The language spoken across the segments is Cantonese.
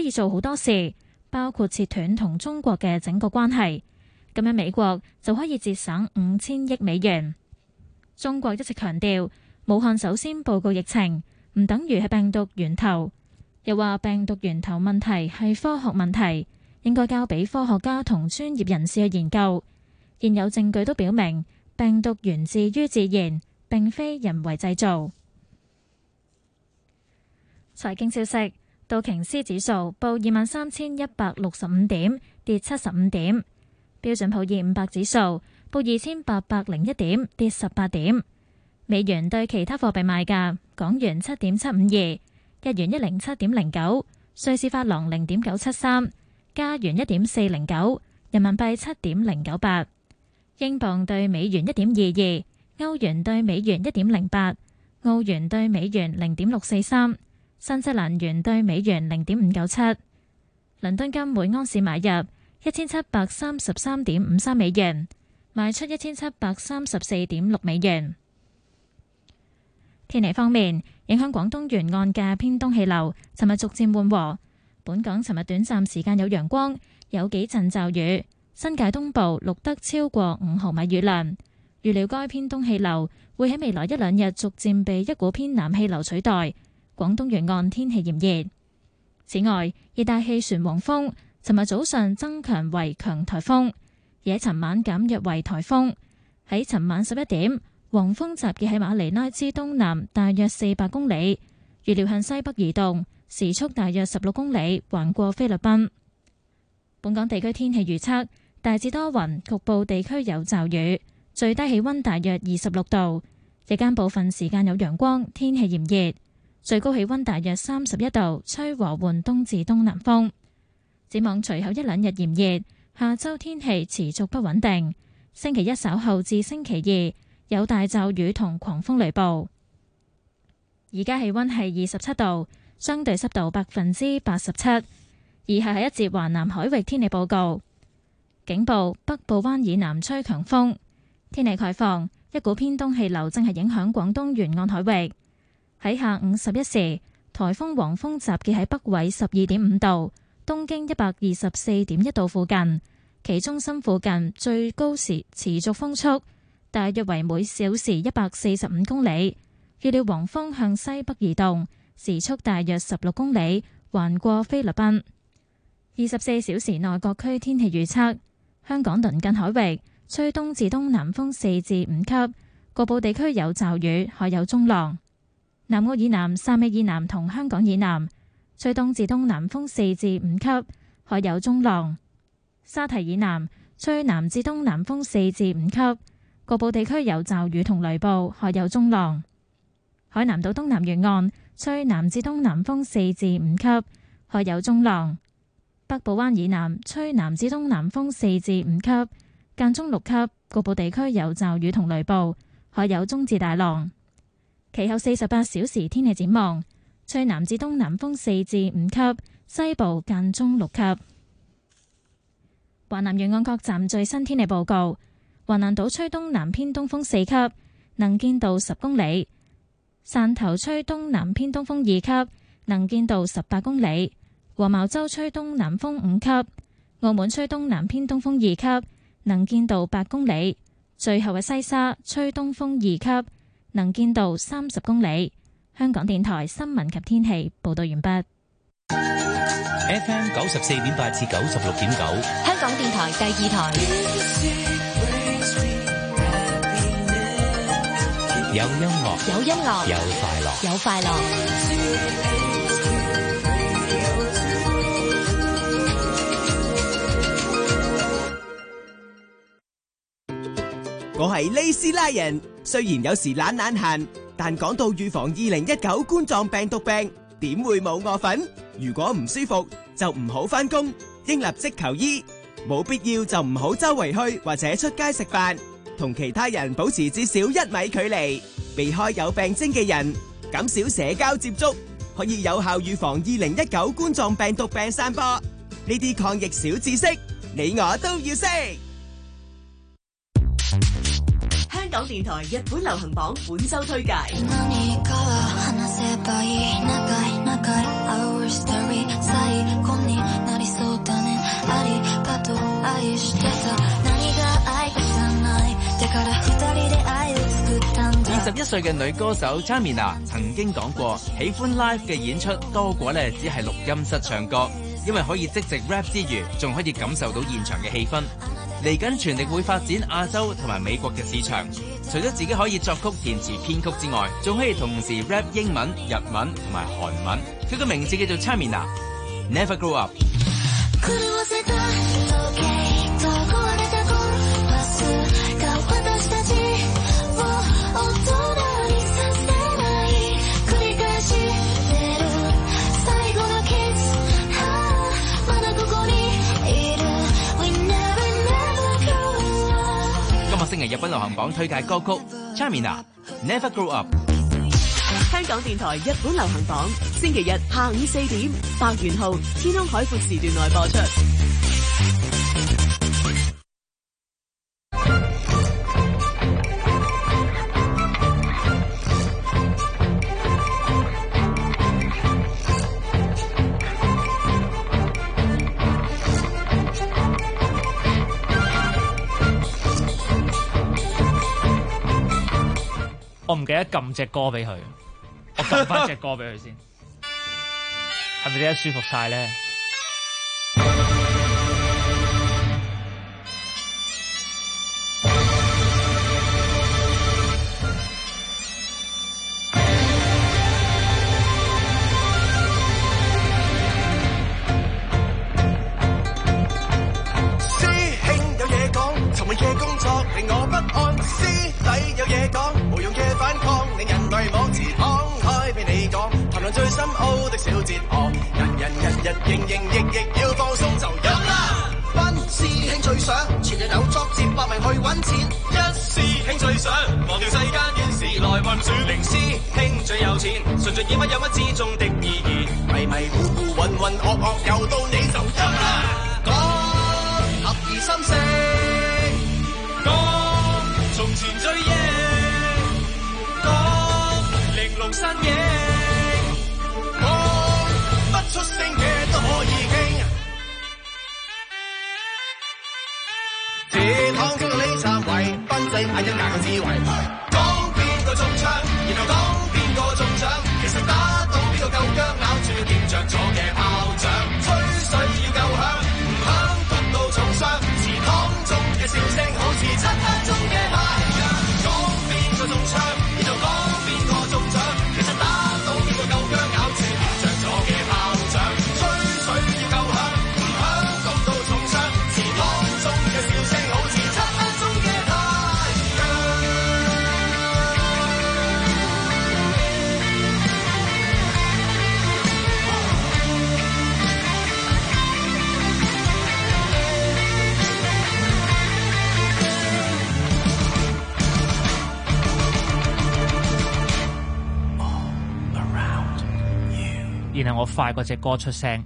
以做好多事，包括切斷同中國嘅整個關係。咁樣美國就可以節省5000億美元。中國一直強調，武漢首先報告疫情，唔等於係病毒源頭。又話病毒源頭問題係科學問題，應該交俾科學家同專業人士去研究。現有證據都表明，病毒源自於自然，並非人為製造。財經消息，道瓊斯指數報23,165點，跌75點。標準普爾500指數報2801點，跌18點。美元對其他貨幣賣價：港元7.752，日元107.09，瑞士法郎0.973，加元1.409，人民幣7.098，英鎊對美元1.22，歐元對美元1.08，澳元對美元0.643，新西蘭元對美元0.597。倫敦金每安士買入1733.53美元，賣出1734.6美元。天氣方面，影響廣東沿岸嘅偏東氣流，尋日逐漸緩和。本港尋日短暫時間有陽光，有幾陣驟雨。新界東部錄得超過5毫米雨量。預料該偏東氣流會喺未來1、2日逐漸被一股偏南氣流取代。廣東沿岸天氣炎熱。此外，熱帶氣旋黃蜂尋日早上增強為強颱風，而喺尋晚減弱為颱風。喺尋晚11點，黃蜂集結喺馬尼拉之東南大約400公里，預料向西北移動，時速大約16公里，橫過菲律賓。本港地區天氣預測，大致多雲，局部地區有驟雨，最低氣溫大約26度，日間部分時間有陽光，天氣炎熱，最高氣溫大約31度，吹和緩東至東南風。展望隨後1、2日炎熱，下周天氣持續不穩定，星期一稍後至星期2有大驟雨同狂風雷暴。而家氣溫係27度，相對濕度87%。以下係一節華南海域天氣報告。警報：北部灣以南吹強風。天氣概況：一股偏東氣流正係影響廣東沿岸海域。喺下午11時，颱風黃蜂集結喺北緯12.5度、東經124.1度附近，其中心附近最高時持續風速大約為每小時145公里。預料黃蜂向西北移動，時速大約16公里，橫過菲律賓。24小時內各區天氣預測：香港鄰近海域吹東至東南風4至5級，局部地區有驟雨，海有中浪。南澳以南、汕尾以南同香港以南吹東至東南風4至5級，海有中浪。沙堤以南吹南至東南風4至5級，局部地區有驟雨同雷暴，海有中浪。海南島東南沿岸吹南至東南風4至5級，海有中浪。北部灣以南吹南至東南風4至5級，間中6級，局部地區有驟雨同雷暴，海有中至大浪。其後48小時天氣展望：吹南至東南風4至5級，西部間中6級。華南沿岸各站最新天氣報告：華南島吹東南偏東風4級，能見度10公里；汕頭吹東南偏東風2級，能見度18公里；黃茅洲吹東南風5級；澳門吹東南偏東風2級，能見度8公里；最後嘅西沙吹東風2級，能見度30公里。香港電台新聞及天氣報道完畢。 FM 94.8至96.9， 香港電台第2台。 有音樂， 有音樂， 有快樂， 有快樂。 我係利斯拉人，雖然有時懶閒，但講到預防2019冠狀病毒病，點會冇我份？如果唔舒服就唔好返工，應立即求醫，冇必要就唔好周圍去或者出街食飯，同其他人保持至少1米距離，避開有病徵嘅人，減少社交接觸，可以有效預防2019冠狀病毒病散播。呢啲抗疫小知識，你我都要識。 香港電台日本流行榜本周推介。 51歲嘅女歌手 Chamina 曾經講過，喜歡 live 嘅演出多過咧只係錄音室唱歌，因為可以即席 rap 之餘，仲可以感受到現場嘅氣氛。嚟緊全力會發展亞洲同埋美國嘅市場，除咗自己可以作曲、填詞、編曲之外，仲可以同時 rap 英文、日文同埋韓文。佢個名字叫做 Chamina。Never Grow Up。今日星期日本流行榜推介歌曲 Chamina，Never Grow Up。 香港電台日本流行榜，星期日下午4點，白元號天空海闊時段內播出。 我唔記得撳隻歌俾佢，我撳翻隻歌俾佢先，係咪啲舒服晒咧？ 師兄有嘢講，尋日嘅工作令我不安，師弟有嘢講，無用嘅反抗令人類妄自慷慨俾你講，談論最深奧的小哲學，人人日日營營役役要放鬆就飲啦。班師兄最想全日有作接搏命去揾錢，一師兄最想忘掉世間怨事來運轉，零師兄最有錢，純粹以乜有乜之中的意義，迷迷糊糊渾渾噩噩又到你就飲啦。講合二心聲，講從前追憶，講玲瓏身影，講不出聲嘅都可以傾。這趟中你站位，賓仔眼一眼嘅智慧，講邊個中槍，然後講邊個中獎，其實打到邊個夠薑，咬住點着咗嘅炮仗，吹水要夠響，唔響焗到重傷，祠堂中嘅笑聲好似漆黑中嘅太陽，講邊個中槍，然後講邊個中獎，其實打到邊個夠薑，咬住點着咗嘅炮仗，吹水要夠響，唔響焗到重傷，祠堂中嘅笑聲好似漆黑中嘅太陽。 然後我快過隻歌出聲。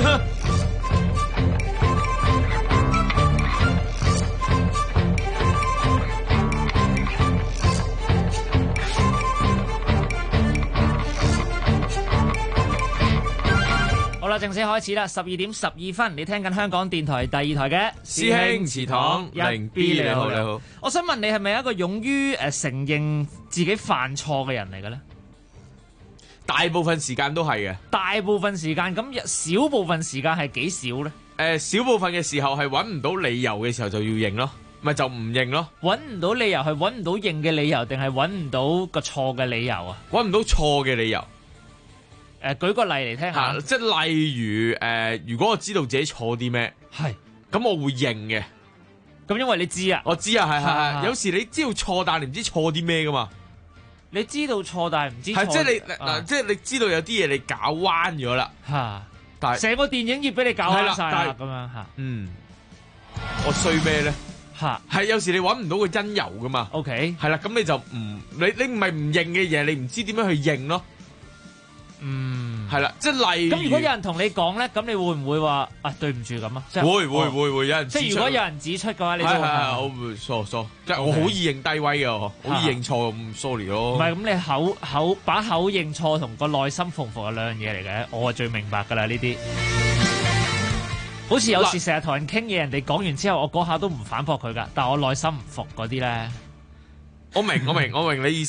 好啦，正式開始啦！12:12，你聽緊香港電台第二台嘅師兄祠堂零 B 你好你好。 我想問你係咪一個勇於承認自己犯錯嘅人嚟嘅咧？ 大部分時間都係嘅。 大部分時間咁，少部分時間係幾少咧？ 少部分嘅時候係揾唔到理由嘅時候就要認咯，咪就唔認咯。 揾唔到理由係揾唔到認嘅理由，定係揾唔到個錯嘅理由啊？ 揾唔到錯嘅理由。 舉個例嚟聽下。 即係例如如果我知道自己錯啲咩， 係咁我會認嘅。 咁因為你知啊， 我知啊，係。有時你知道錯，但係你唔知錯啲咩噶嘛。 你知道錯，但係唔知錯。 係即係你嗱，即係你知道有啲嘢你搞彎咗啦。 嚇！ 但係成個電影業俾你搞彎晒啦，咁樣嚇。 我衰咩咧？ 嚇！ 係有時你揾唔到個因由噶嘛。 OK。 係啦，咁你就你唔係唔認嘅嘢，你唔知點樣去認咯。係啦，即係例如咁，如果有人同你講咧，咁你會唔會話對唔住咁啊？ 會有人指出。 即係如果有人指出嘅話，你都我會錯，即係我好易認低威嘅，好易認錯咁 sorry 咯。 唔係咁，你把口認錯同個內心服唔服係兩樣嘢嚟嘅，我係最明白㗎啦呢啲。好似有時成日同人傾嘢，人哋講完之後，我嗰下都唔反駁佢㗎，但係我內心唔服嗰啲咧。 我明你意思。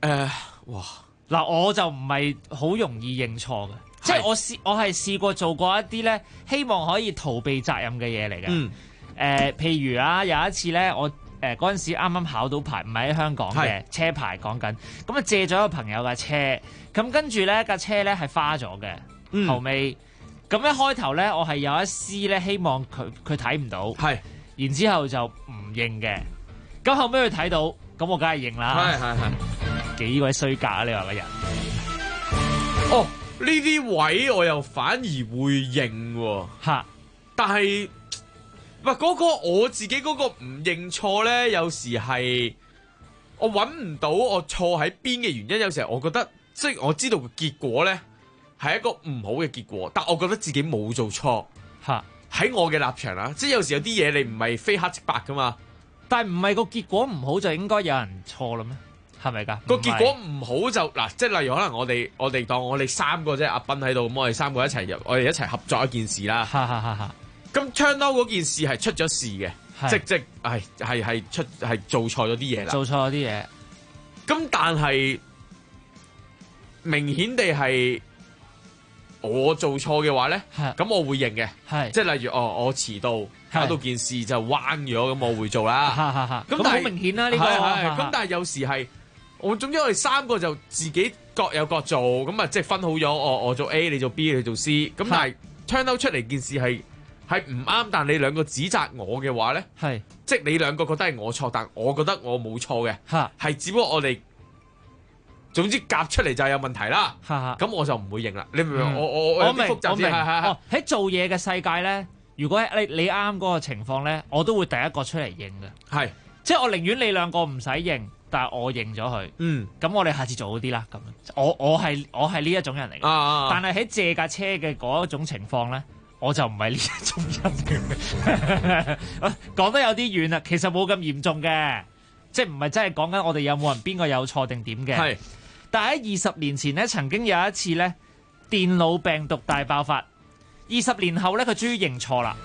哇！ 嗱，我就唔係好容易認錯嘅，即係我係試過做過一啲咧，希望可以逃避責任嘅嘢嚟嘅。譬如啊，有一次咧，我嗰陣時啱啱考到牌，唔係喺香港嘅車牌講緊，咁啊借咗個朋友架車，咁跟住咧架車咧係花咗嘅，後尾咁一開頭咧，我係有一絲咧希望佢睇唔到，然之後就唔認嘅，咁後尾佢睇到，咁我梗係認啦。幾鬼衰格啊！你話個人？ 哦，呢啲位我又反而會認喎，但係喂嗰個我自己嗰個唔認錯咧，有時係我揾唔到我錯喺邊嘅原因。有時候我覺得即係我知道個結果咧係一個唔好嘅結果，但我覺得自己冇做錯。喺我嘅立場啦，即係有時有啲嘢你唔係非黑即白噶嘛， 但係唔係個結果唔好就應該有人錯啦咩？係咪㗎？ 個結果唔好就嗱，即係例如可能我哋當我哋三個啫，阿斌喺度，咁我哋三個一齊入，我哋一齊合作一件事啦。咁 turn out 嗰件事係出咗事嘅，即係做錯咗啲嘢啦。 做錯咗啲嘢。 咁但係明顯地係我做錯嘅話咧，咁我會認嘅。即係例如我遲到搞到件事就彎咗，咁我會做啦。 咁好明顯啦呢個。 咁但係有時係。總之我哋三個就自己各有各做，咁啊即係分好咗，我做 A， 你做 B， 你做 C。咁但係 turn out 出嚟件事係唔啱，但你兩個指責我嘅話咧，即係你兩個覺得係我錯，但我覺得我冇錯嘅，係只不過我哋總之夾出嚟就係有問題啦。咁我就唔會認啦。你明唔明？我有啲複雜啲。 喺做嘢嘅世界咧，如果你啱嗰個情況咧，我都會第一個出嚟認嘅。即係我寧願你兩個唔使認。但係我認咗佢，咁我哋下次做好啲啦。咁我係呢一種人嚟嘅，但係喺借架車嘅嗰種情況咧，我就唔係呢一種人。講得有啲遠啦，其實冇咁嚴重嘅，即係唔係真係講緊我哋有冇人邊個有錯定點嘅。但係喺20年前咧，曾經有一次咧，電腦病毒大爆發。20年後咧，佢終於認錯啦。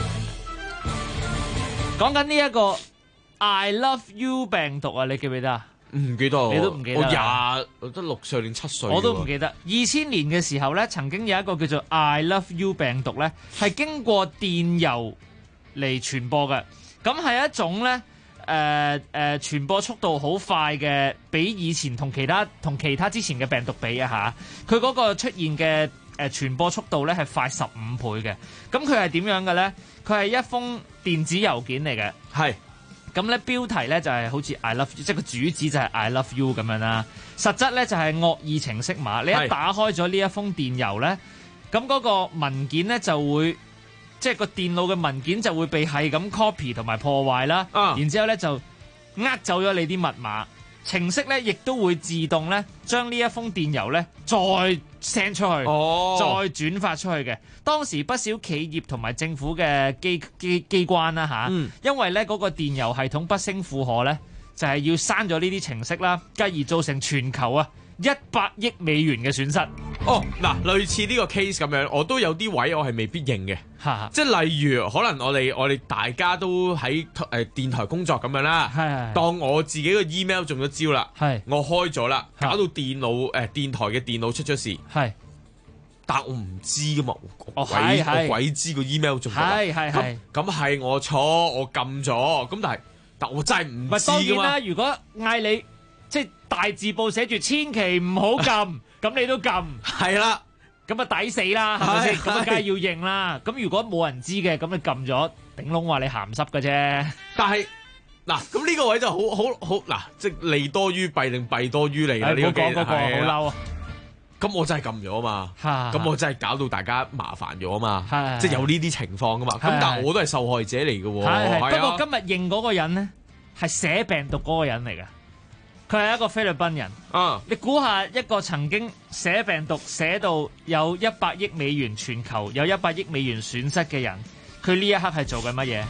講緊呢一個。I love you 病毒啊，你記唔記得啊？ 唔記得， 你都唔記得。 我得6歲定7歲。 我都唔記得。2000年嘅時候咧，曾經有一個叫做 I love you 病毒咧，係經過電郵嚟傳播嘅。咁係一種咧，傳播速度好快嘅，比以前同其他之前嘅病毒比啊嚇。佢嗰個出現嘅傳播速度咧係快15倍嘅。咁佢係點樣嘅咧？佢係一封電子郵件嚟嘅。咁咧標題咧就係好似 I love you， 即係個主旨就係 I love you 咁樣啦。實質咧就係惡意程式碼。你一打開咗呢一封電郵咧，咁嗰個文件咧就會，即係個電腦嘅文件就會被係咁 copy 同埋破壞啦。然之後咧就呃走咗你啲密碼。程式咧亦都會自動咧將呢一封電郵咧再 send 出去，再轉發出去嘅。當時不少企業同埋政府嘅機關啦嚇，因為咧嗰個電郵系統不勝負荷咧，就係要刪咗呢啲程式啦，繼而造成全球100億美元嘅損失。 嗱，類似呢個 case 咁樣，我都有啲位我係未必認嘅，即係例如可能我哋大家都喺電台工作咁樣啦，當我自己個 email 中咗招啦，我開咗啦，搞到電台嘅電腦出咗事，但我唔知噶嘛，我鬼知個 email 中咗，咁係我錯，我撳咗，咁但我真係唔知噶嘛。當然啦， 如果嗌你即係大字報寫住千祈唔好撳，咁你都撳， 係啦， 咁啊抵死啦，係咪先？咁啊梗係要認啦。咁如果冇人知嘅，咁你撳咗，頂籠話你鹹濕嘅啫。 但係嗱，咁呢個位就好嗱，即係利多於弊定弊多於利啦。 你講嗰個好嬲啊！ 咁我真係撳咗啊嘛，咁我真係搞到大家麻煩咗啊嘛，即係有呢啲情況噶嘛。咁但係我都係受害者嚟嘅喎。 不過今日認嗰個人咧係寫病毒嗰個人嚟嘅。佢係一個菲律賓人，你估下一個曾經寫病毒寫到有100億美元，全球有100億美元損失嘅人，佢呢一刻係做緊乜嘢？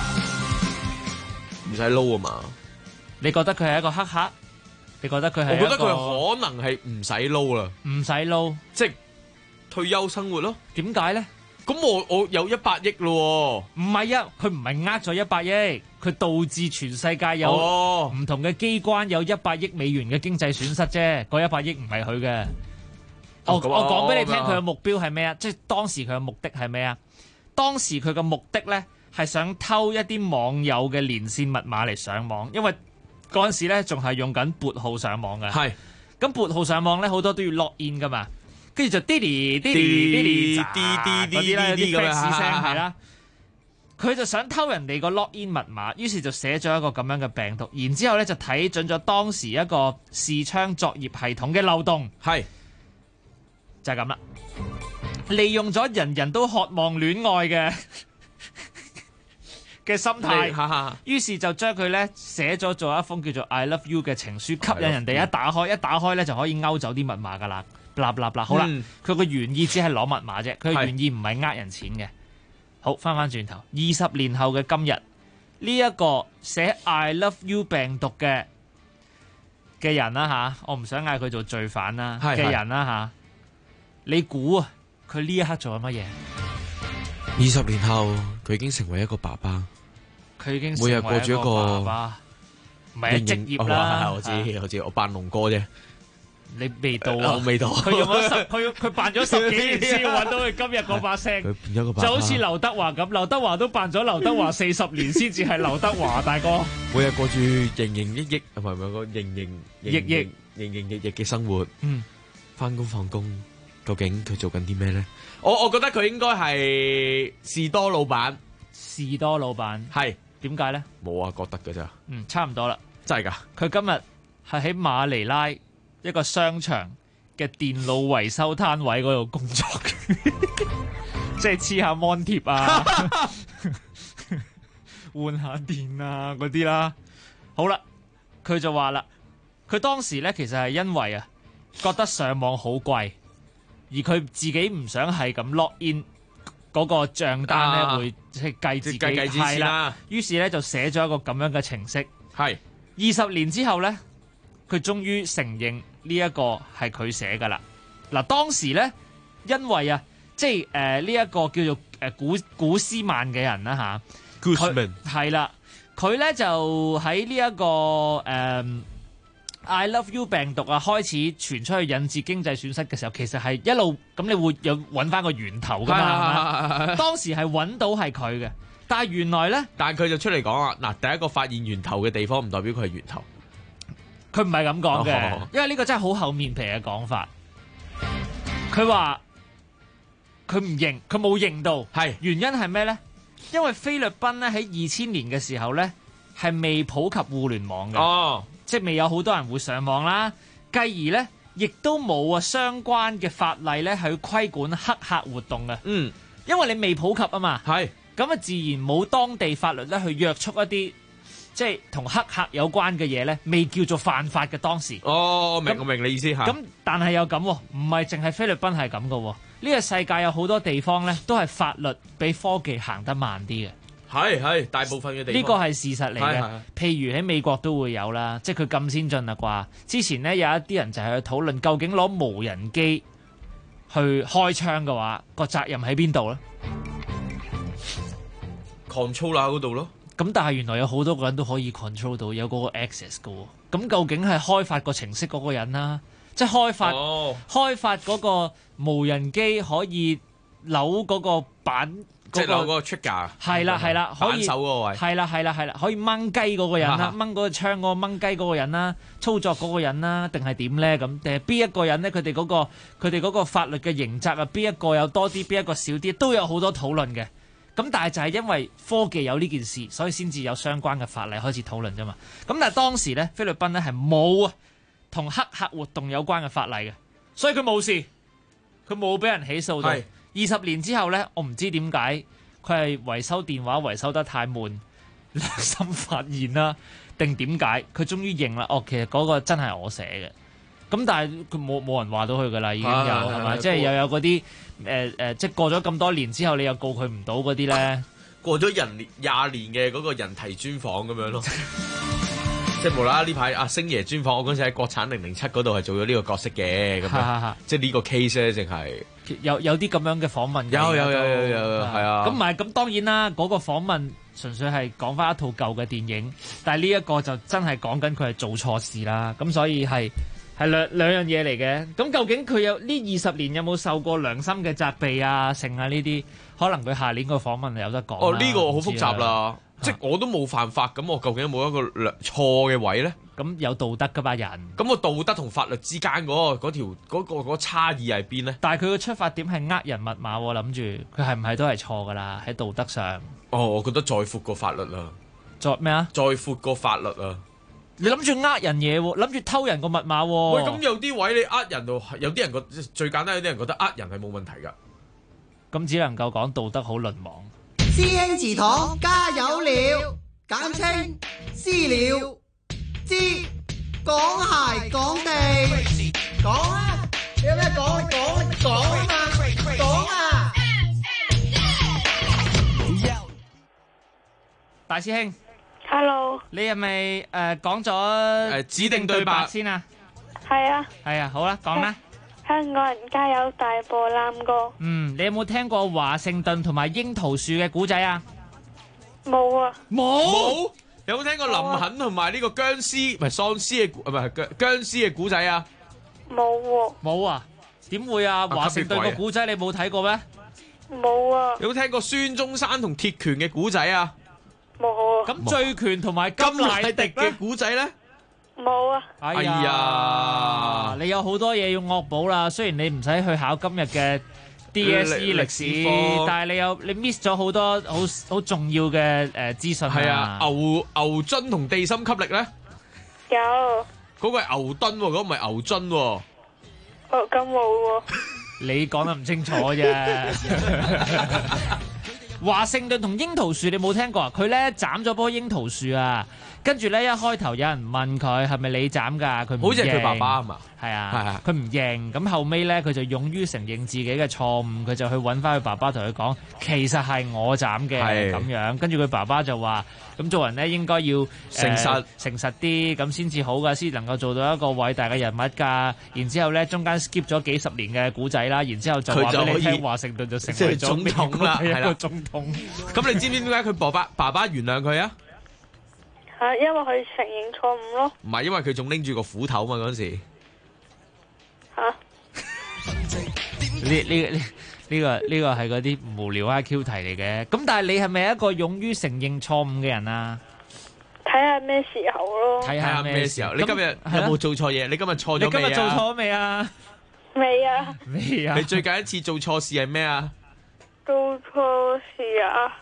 唔使撈啊嘛？ 你覺得佢係一個黑客？你覺得佢係？我覺得佢可能係唔使撈啦， 唔使撈， 即係退休生活咯。 點解咧？ 咁我有100億咯喎。唔係啊，佢唔係呃咗100億，佢導致全世界有唔同嘅機關有100億美元嘅經濟損失啫。嗰100億唔係佢嘅。我講俾你聽，佢嘅目標係咩啊？即係當時佢嘅目的係咩啊？當時佢嘅目的咧係想偷一啲網友嘅連線密碼嚟上網，因為嗰陣時咧仲係用緊撥號上網嘅。係。咁撥號上網咧好多都要 log in 噶嘛。跟住就滴哩滴哩滴哩嗰啲啦，有啲 fax 聲係啦。佢就想偷人哋個 login 密碼，於是就寫咗一個咁樣嘅病毒，然之後咧就睇準咗當時一個視窗作業系統嘅漏洞，係就係咁啦。利用咗人人都渴望戀愛嘅心態，於是就將佢咧寫咗做一封叫做 I love you 嘅情書，吸引人哋一打開咧就可以勾走啲密碼噶啦。好啦，佢個原意只係攞密碼啫，佢嘅原意唔係呃人錢嘅。好，翻轉頭，20年後嘅今日，呢一個寫 I love you 病毒嘅人啦吓，我唔想嗌佢做罪犯啦嘅人啦吓，你估啊，佢呢一刻做緊乜嘢 ？20年後，佢已經成為一個爸爸， 佢已經每日過住一個爸爸，唔係職業啦。 我知，我扮龍哥啫。 你未到啊！ 我未到。 佢用咗佢扮咗10幾年先揾到佢今日嗰把聲。 佢變咗個爸爸。 就好似劉德華咁，劉德華都扮咗劉德華40年先至係劉德華大哥。 每日過住營營役役，唔係個營役役嘅生活。翻工放工，究竟佢做緊啲咩咧？我覺得佢應該係士多老闆。 士多老闆係點解咧？ 冇啊，覺得㗎咋。 差唔多啦。 真係㗎。佢今日係喺馬尼拉一個商場嘅電腦維修攤位嗰度工作，即係黐下 mon 貼啊，換下電啊嗰啲啦。好啦，佢就話啦，佢當時咧其實係因為啊覺得上網好貴，而佢自己唔想係咁 log in 嗰個帳單咧會即係計自己係啦，於是咧就寫咗一個咁樣嘅程式。係20年之後咧，佢終於承認呢一個係佢寫噶啦。嗱，當時咧，因為啊，即係呢一個叫做古斯曼嘅人啦吓 Guzman 係啦，佢咧就喺呢一個I love you 病毒啊開始傳出去引致經濟損失嘅時候，其實係一路咁你會有揾翻個源頭噶嘛。當時係揾到係佢嘅，但係原來咧， 但係佢就出嚟講啊，嗱，第一個發現源頭嘅地方唔代表佢係源頭。 佢唔係咁講嘅，因為呢個真係好厚面皮嘅講法。佢話佢唔認，佢冇認到，係原因係咩咧？因為菲律賓咧喺2000年嘅時候咧係未普及互聯網嘅，即係未有好多人會上網啦。繼而咧亦都冇相關嘅法例咧去規管黑客活動嘅。因為你未普及啊嘛，係咁啊，自然冇當地法律咧去約束一啲。即係同黑客有關嘅嘢咧，未叫做犯法嘅當時。我明你意思嚇。咁但係又咁，唔係淨係菲律賓係咁嘅。呢個世界有好多地方咧，都係法律比科技行得慢啲嘅。係大部分嘅地方。呢個係事實嚟嘅。譬如喺美國都會有啦，即係佢咁先進啦啩。之前咧有一啲人就係去討論，究竟攞無人機去開槍嘅話，個責任喺邊度咧 ？control 嗰度咯。 咁但係原來有好多個人都可以 control 到有嗰個 access 嘅喎，咁究竟係開發個程式嗰個人啦，即係開發嗰個無人機可以扭嗰個板， 即係扭嗰個 trigger， 係啦，可以手嗰個位， 係啦，可以掹雞嗰個人啦，掹嗰個槍嗰個掹雞嗰個人啦，操作嗰個人啦，定係點咧？咁定係邊一個人咧？佢哋嗰個法律嘅刑責啊，邊一個有多啲，邊一個少啲，都有好多討論嘅。咁但係就係因為科技有呢件事，所以先至有相關嘅法例開始討論啫嘛。咁但係當時咧，菲律賓咧係冇同黑客活動有關嘅法例嘅，所以佢冇事，佢冇俾人起訴到。20年之後咧，我唔知點解佢係維修電話維修得太悶，良心發現啦，定點解佢終於認啦？其實嗰個真係我寫嘅。咁但係佢冇人話到佢噶啦，已經有係嘛？即係又有嗰啲即係過咗咁多年之後，你又告佢唔到嗰啲咧？ 過咗20年嘅嗰個人體專訪咁樣咯，即係無啦啦呢排阿星爺專訪，我嗰陣時喺國產007嗰度係做咗呢個角色嘅，咁樣即係呢個 case 咧，淨係有啲咁樣嘅訪問嘅。 有，係啊。 咁唔係咁當然啦，嗰個訪問純粹係講翻一套舊嘅電影，但係呢一個就真係講緊佢係做錯事啦。咁所以係兩樣嘢嚟嘅。咁究竟佢有呢20年有冇受過良心嘅責備啊、成啊呢啲？可能佢下年個訪問有得講。 呢個好複雜啦。即係我都冇犯法，咁我究竟有冇一個錯嘅位咧？ 咁有道德噶嘛人？ 咁個道德同法律之間嗰差異係邊咧？ 但係佢個出發點係呃人密碼喎，諗住佢係唔係都係錯噶啦？喺道德上。 我覺得再闊過法律啦。 再咩啊？ 再闊過法律啊！ 你諗住呃人嘢喎，諗住偷人個密碼喎。 喂，咁有啲位你呃人度，有啲人最簡單，有啲人覺得呃人係冇問題㗎。 咁只能夠講道德好淪亡。 師兄祠堂加油了，簡稱私了。知講鞋講地，講啊！有咩講？講啊嘛，講啊！ 大師兄 ，Hello， 你係咪講咗指定對白先啊？ 係啊。 係啊，好啦，講啦。 香港人加油！大步攬過。 你有冇聽過華盛頓同埋櫻桃樹嘅古仔啊？ 冇啊。 冇。有冇聽過林肯同埋呢個僵屍唔係喪屍嘅唔係僵屍嘅古仔啊？ 冇喎。 冇啊？點會啊？華盛頓個古仔你冇睇過咩？ 冇啊。 有冇聽過孫中山同鐵拳嘅古仔啊？ 冇啊。 咁醉拳同埋甘迺迪嘅古仔咧？ 冇啊！ 哎呀，你有好多嘢要惡補啦。雖然你唔使去考今日嘅 DSE 歷史，但係你 miss 咗好多好重要嘅資訊。 係啊，牛津同地心吸力咧？ 有。 嗰個係牛頓喎，嗰個唔係牛津喎。 哦，咁冇喎。 你講得唔清楚啫。華盛頓同櫻桃樹你冇聽過啊？佢咧斬咗棵櫻桃樹啊！跟住咧，一開頭有人問佢係咪你斬㗎？佢唔認。 好似係佢爸爸啊嘛。 係啊，佢唔認。咁後尾咧，佢就勇於承認自己嘅錯誤，佢就去揾翻佢爸爸同佢講，其實係我斬嘅咁樣。跟住佢爸爸就話：咁做人咧應該要誠實啲，咁先至好㗎，先能夠做到一個偉大嘅人物㗎。然之後咧，中間 skip 咗幾十年嘅古仔啦，然之後就話俾你聽，華盛頓就成為總統啦， 係啦，總統。 咁你知唔知點解佢爸爸原諒佢啊？ 因為佢承認錯誤咯。 唔係，因為佢仲拎住個斧頭嘛嗰陣時。 呢個係嗰啲無聊 IQ 題嚟嘅。咁但係你係咪一個勇於承認錯誤嘅人啊？ 睇下咩時候咯。 睇下咩時候？你今日有冇做錯嘢？你今日錯咗未啊？ 你今日做錯未啊？ 未啊。 未啊？ 你最近一次做錯事係咩啊？ 做錯事啊？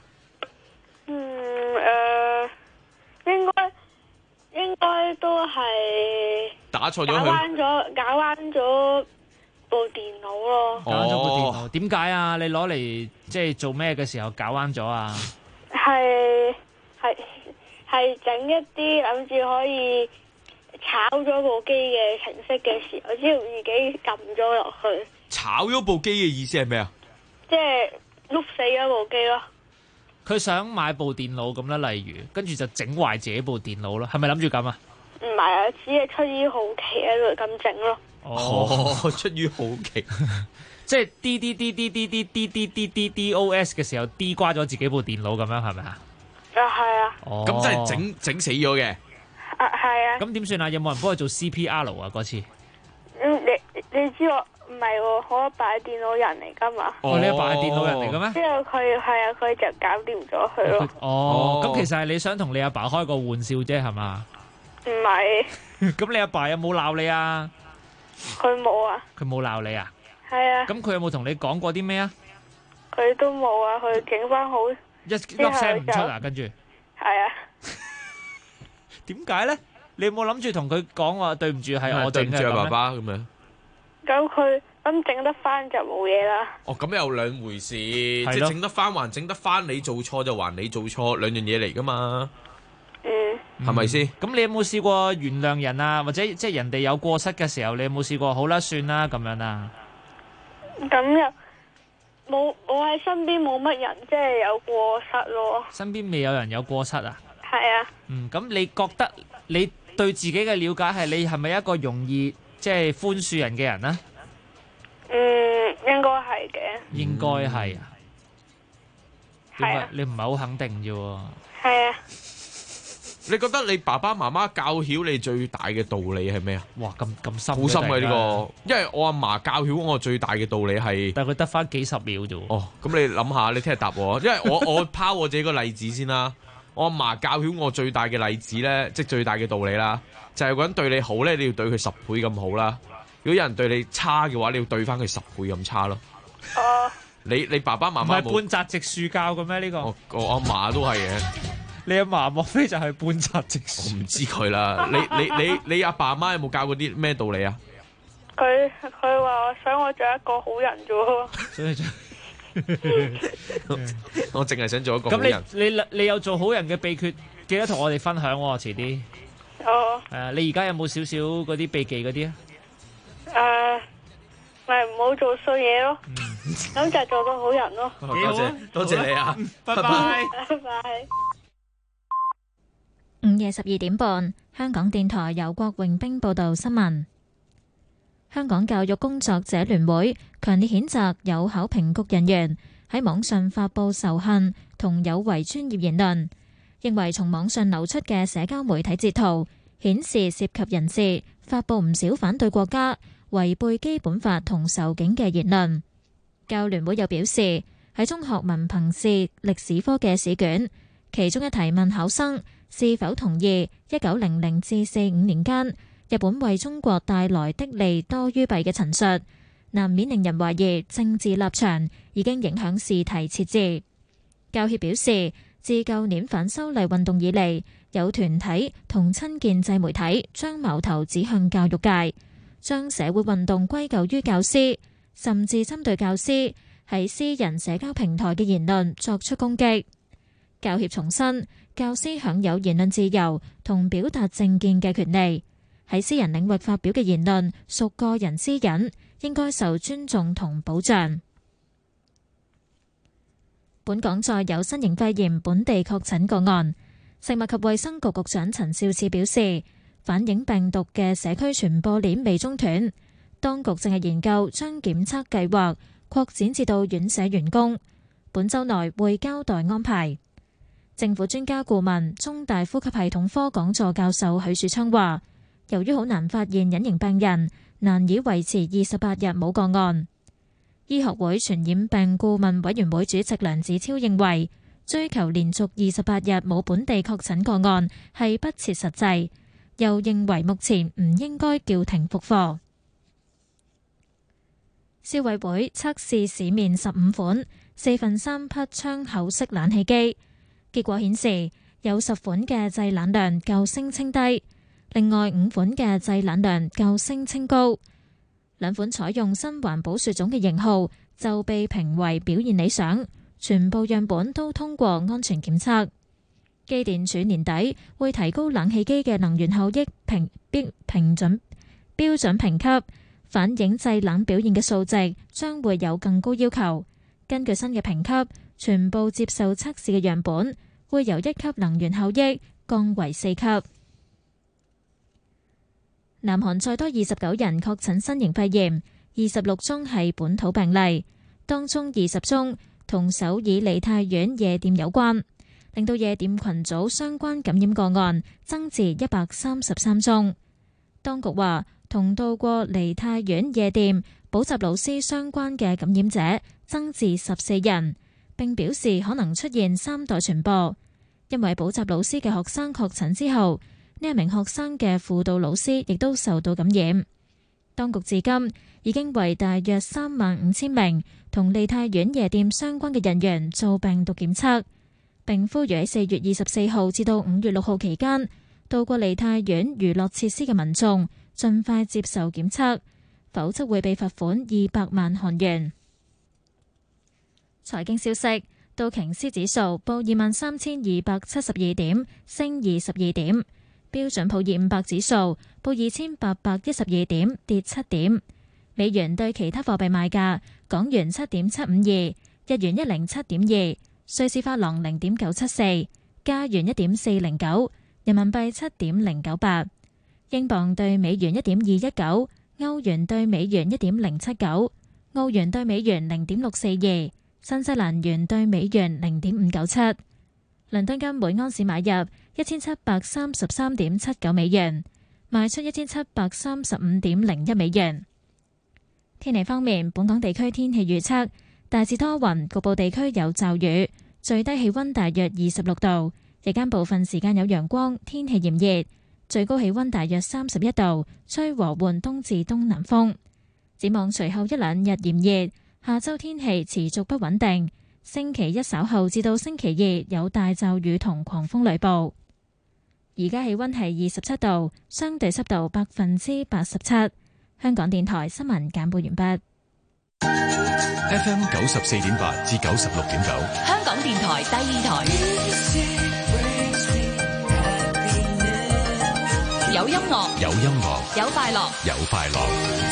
應該都係打錯咗搞彎咗部電腦咯。 搞彎咗部電腦，點解啊？你攞嚟即係做咩嘅時候搞彎咗啊？ 係整一啲諗住可以炒咗部機嘅程式嘅時候，只要自己撳咗落去。 炒咗部機嘅意思係咩啊？ 即係碌死咗部機咯。 佢想買部電腦咁啦，例如跟住就整壞自己部電腦咯，係咪諗住咁啊？ 唔係啊，只係出於好奇喺度咁整咯。 哦，出於好奇， 即係 DOS 嘅時候 D 瓜咗自己部電腦咁樣係咪啊？ 啊係啊。 哦，咁真係整死咗嘅。 啊係啊。 咁點算啊？有冇人幫佢做 CPR 啊？嗰次？ 你知我唔係喎，我阿爸係電腦人嚟噶嘛？ 哦，你阿爸係電腦人嚟嘅咩？ 之後佢就搞掂咗佢咯。 哦，咁其實係你想同你阿爸開個玩笑啫，係嘛？ 唔係。 咁你阿爸有冇鬧你啊？ 佢冇啊。 佢冇鬧你啊？ 係啊。 咁佢有冇同你講過啲咩啊？ 佢都冇啊，佢警翻好一粒聲唔出啊，跟住。 係啊。 點解咧？你有冇諗住同佢講話對唔住係我整嘅？ 對唔住爸爸咁樣。 咁佢整得翻就冇嘢啦。 哦，咁有兩回事，即係整得翻還整得翻，你做錯就還你做錯，兩樣嘢嚟噶嘛。係咪先？ 咁你有冇試過原諒人啊？或者即係人哋有過失嘅時候，你有冇試過好啦算啦咁樣啊？ 咁又冇，我喺身邊冇乜人即係有過失咯。 身邊未有人有過失啊？ 係啊。 咁你覺得你對自己嘅了解係你係咪一個容易即係寬恕人嘅人呢？ 應該係嘅。 應該係啊。 係啊。 你唔係好肯定啫喎。 係啊。 你覺得你爸爸媽媽教曉你最大嘅道理係咩啊？ 哇，咁深， 好深嘅呢個，因為我阿嫲教曉我最大嘅道理係， 但係佢得翻幾十秒啫喎。 哦，咁你諗下，你聽日答我，因為我拋我自己個例子先啦。我阿嫲教曉我最大嘅例子咧，即係最大嘅道理啦，就係個人對你好咧，你要對佢10倍咁好啦。如果有人對你差嘅話，你要對翻佢10倍咁差咯。 哦。 你爸爸媽媽唔係半澤直樹教嘅咩？呢個我阿嫲都係嘅。 你阿嫲莫非就係半澤直樹？ 我唔知佢啦。你阿爸阿媽有冇教過啲咩道理啊？ 佢話想我做一個好人啫喎。 我淨係想做一個好人。 咁你有做好人嘅秘訣，記得同我哋分享喎，遲啲。 哦。 你而家有冇少少嗰啲秘技嗰啲啊？ 咪唔好做衰嘢咯。咁就做到好人咯。 多謝你啊！ 拜拜。 拜拜。 午夜12點半，香港電台由郭榮兵報道新聞。香港教育工作者聯會強烈譴責有考評局人員喺網上發布仇恨同有違專業言論，認為從網上流出嘅社交媒體截圖顯示涉及人士發布唔少反對國家、違背基本法同仇警嘅言論。教聯會又表示，喺中學文憑試歷史科嘅試卷，其中一題問考生是否同意1900至45年間日本為中國帶來的利多於弊嘅陳述，難免令人懷疑政治立場已經影響試題設置。教協表示，自舊年反修例運動以嚟，有團體同親建制媒體將矛頭指向教育界，將社會運動歸咎於教師，甚至針對教師喺私人社交平台嘅言論作出攻擊。教協重申，教師享有言論自由同表達政見嘅權利，喺私人領域發表嘅言論屬個人私隱，應該受尊重同保障。本港再有新型肺炎本地確診個案，食物及衛生局局長陳肇始表示，反映病毒嘅社區傳播鏈未中斷，當局正係研究將檢測計劃擴展至到院舍員工，本週內會交代安排。政府專家顧問、中大呼吸系統科講座教授許樹昌話，由於好難發現隱形病人，難以維持28日冇個案。醫學會傳染病顧問委員會主席梁子超認為，追求連續28日冇本地確診個案係不切實際，又認為目前唔應該叫停復課。消委會測試市面15款3/4匹窗口式冷氣機，結果顯示有10款嘅製冷量較聲稱低，另外5款嘅製冷量較聲稱高。2款採用新環保雪種嘅型號就被評為表現理想，全部樣本都通過安全檢測。機電署年底會提高冷氣機嘅能源效益標準評級，反映製冷表現嘅數值將會有更高要求。根據新嘅評級，全部接受測試嘅樣本會由1級能源效益降為4級。南韓再多29人確診新型肺炎，26宗係本土病例，當中20宗同首爾梨泰院夜店有關，令到夜店群組相關感染個案增至133宗。當局話，同到過梨泰院夜店補習老師相關嘅感染者增至14人，並表示可能出現3代傳播，因為補習老師嘅學生確診之後，呢一名學生嘅輔導老師亦都受到感染。當局至今已經為大約35000名同梨泰院夜店相關嘅人員做病毒檢測，並呼籲喺4月24號至到5月6號期間到過梨泰院娛樂設施嘅民眾盡快接受檢測，否則會被罰款200萬韓元。財經消息，道瓊斯指數報23,272點，升22點。標準普爾500指數報2812點，跌7點。美元對其他貨幣賣價：港元7.752，日元107.2，瑞士法郎0.974，加元1.409，人民幣7.098，英鎊對美元1.219，歐元對美元1.079， 澳元對美元0.642，新西蘭元對美元0.597。倫敦金每安士買入1733.79美元，賣出1735.01美元。天氣方面，本港地區天氣預測大致多雲，局部地區有驟雨，最低氣溫大約26度，日間部分時間有陽光，天氣炎熱，最高氣溫大約31度，吹和緩東至東南風。展望隨後一兩日炎熱，下周天氣持續不穩定。星期一稍後至到星期二有大驟雨同狂風雷暴。而家氣溫係27度，相對濕度87%。香港電台新聞簡報完畢。 FM 94.8至96.9， 香港電台第二台，有音樂， 有音樂， 有快樂， 有快樂。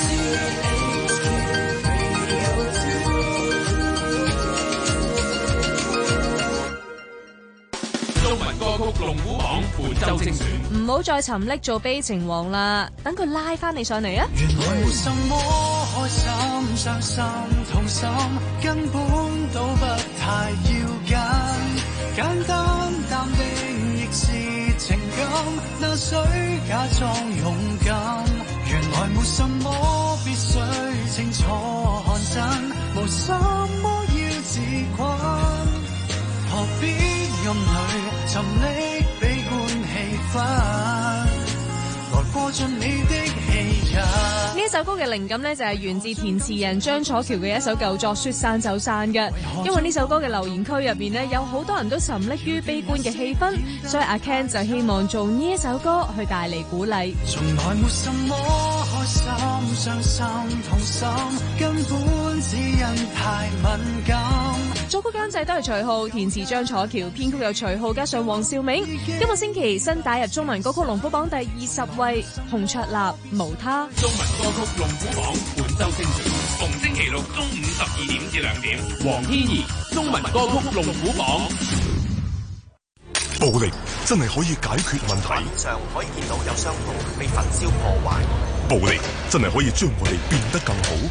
中文歌曲龍虎榜本周精選， 唔好再沉溺做悲情王啦，等佢拉翻你上嚟啊！ 原來沒什麼開心、傷心、痛心，根本都不太要緊，簡單淡定亦是情感，那需假裝勇敢。原來沒什麼必須清楚看真，無什麼要自困，何必暗裏沉溺悲觀氣氛，來過盡你的氣人。 呢一首歌嘅靈感呢，就係源自填詞人張楚橋嘅一首舊作《說散就散》嘅，因為呢首歌嘅留言區入邊呢，有好多人都沉溺於悲觀嘅氣氛，所以阿 Ken 就希望做呢一首歌去帶嚟鼓勵。 從來沒什麼開心、傷心、痛心，根本只因太敏感。 作曲監製都係徐浩，填詞張楚橋，編曲有徐浩加上黃兆銘。今個星期新打入中文歌曲龍虎榜第20位，洪卓立《無他》。 中文歌曲龍虎榜本周精選，逢星期六中午12點至2點，黃天怡中文歌曲龍虎榜。 暴力真係可以解決問題。 畫面上可以見到有商鋪被焚燒破壞。 暴力真係可以將我哋變得更好。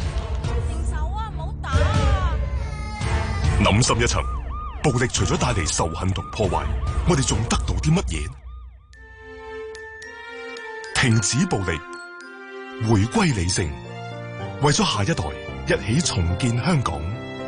諗深一層，暴力除咗帶嚟仇恨同破壞，我哋仲得到啲乜嘢？停止暴力，回歸理性，為咗下一代，一起重建香港。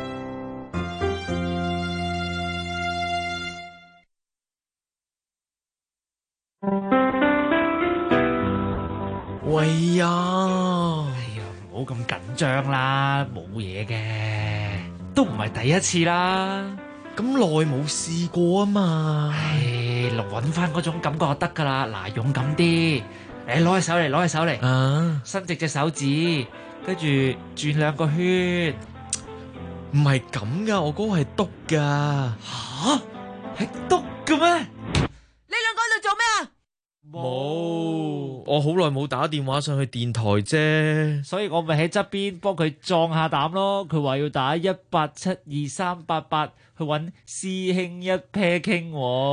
喂呀！ 唔好咁緊張啦，冇嘢嘅。都唔係第一次啦， 咁耐冇試過啊嘛。 揾翻嗰種感覺就得噶啦。嗱，勇敢啲，攞起手嚟，攞起手嚟，伸直隻手指，跟住轉2個圈。 唔係咁噶，我嗰個係篤噶。 吓？係篤嘅咩？ 你兩個喺度做咩啊？ 冇，我好耐冇打電話上去電台啫， 所以我咪喺側邊幫佢壯下膽咯。佢話要打1872388去揾師兄一 pair 傾。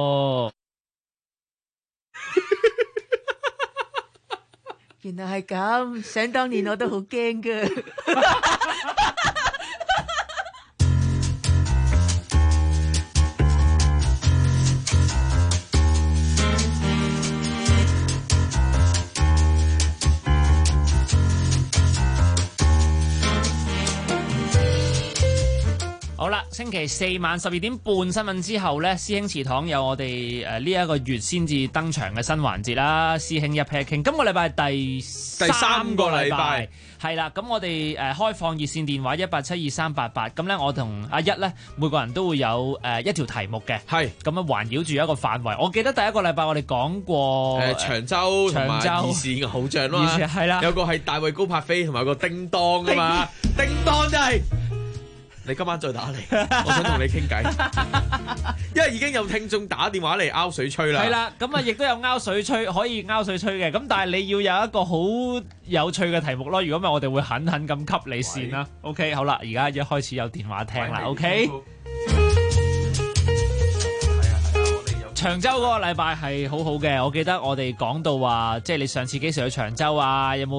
原來係咁，想當年我都好驚噶。 好啦，星期四晚12點半新聞之後呢，師兄祠堂有我哋呢一個月先至登場嘅新環節啦。師兄一 pair 傾，今個禮拜第3個禮拜係啦。咁我哋開放熱線電話1872388，咁呢，我同阿一呢，每個人都會有一條題目嘅，係咁樣環繞住一個範圍。我記得第一個禮拜我哋講過長洲同埋兒時偶像啦嘛， 係啦， 有個係大衛高柏飛同埋個叮當啊嘛，叮當就係。你今晚再打嚟，我想同你傾偈，因為已經有聽眾打電話嚟拗水吹啦。 係啦，咁啊亦都有拗水吹，可以拗水吹嘅。咁但係你要有一個好有趣嘅題目咯。如果唔係，我哋會狠狠咁吸你線啦。OK， 好啦，而家一開始有電話聽啦。OK， 長洲嗰個禮拜係好好嘅，我記得我哋講到話，即係你上次幾時去長洲啊？有冇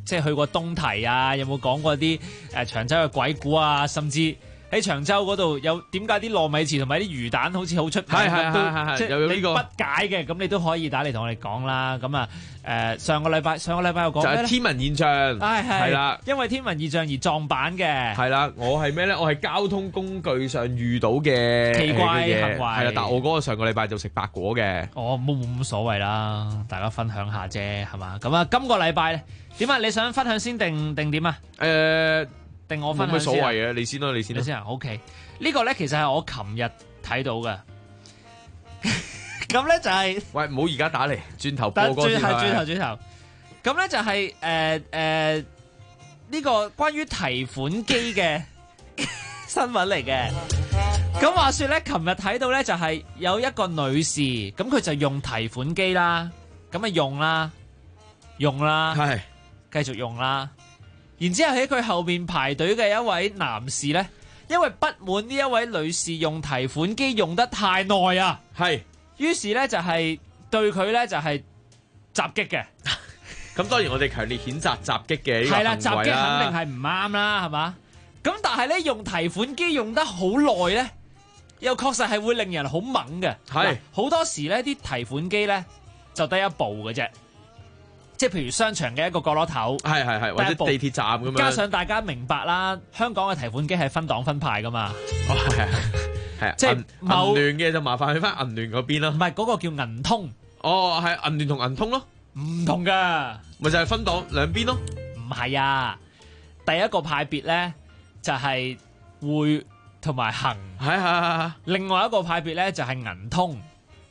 即係去過東堤啊？有冇講過啲長洲嘅鬼故啊？甚至喺長洲嗰度有點解啲糯米糍同埋啲魚蛋好似好出名？ 係即係有呢個你不解嘅，咁你都可以打嚟同我哋講啦。咁啊上個禮拜又講咩咧？ 就係天文現象，係啦， 因為天文現象而撞板嘅。 係啦，我係咩咧？我係交通工具上遇到嘅奇怪行為， 係啦。但係我嗰個上個禮拜就食白果嘅。 哦，冇乜所謂啦，大家分享下啫，係嘛？咁啊，今個禮拜咧點啊？你想分享先定點啊？定我分享先？ 冇乜所謂嘅，你先啦，你先啊。OK， 呢個咧其實係我琴日睇到嘅。咁咧就係喂，唔好而家打嚟，轉頭播歌先。 轉頭。咁咧就係呢個關於提款機嘅新聞嚟嘅。咁話說咧，琴日睇到咧就係有一個女士，咁佢就用提款機啦，咁啊用啦， 係繼續用啦。然之後喺佢後面排隊嘅一位男士咧，因為不滿呢一位女士用提款機用得太耐啊， 係， 於是咧就係對佢咧就係襲擊嘅。 咁當然我哋強烈襲擊嘅呢個行為啦。 係啦，襲擊肯定係唔啱啦，係嘛？咁但係咧用提款機用得好耐咧，又確實係會令人好猛嘅。 係好多時咧啲提款機咧就得一部嘅啫。即係譬如商場嘅一個角落頭， 係，或者地鐵站咁樣。 加上大家明白啦，香港嘅提款機係分黨分派噶嘛。 哦，係，即係銀聯嘅就麻煩去翻銀聯嗰邊咯。 唔係嗰個叫銀通。 哦，係銀聯同銀通咯， 唔同噶， 咪就係分黨兩邊咯。 唔係啊，第一個派別咧就係匯同埋行， 係。 另外一個派別咧就係銀通。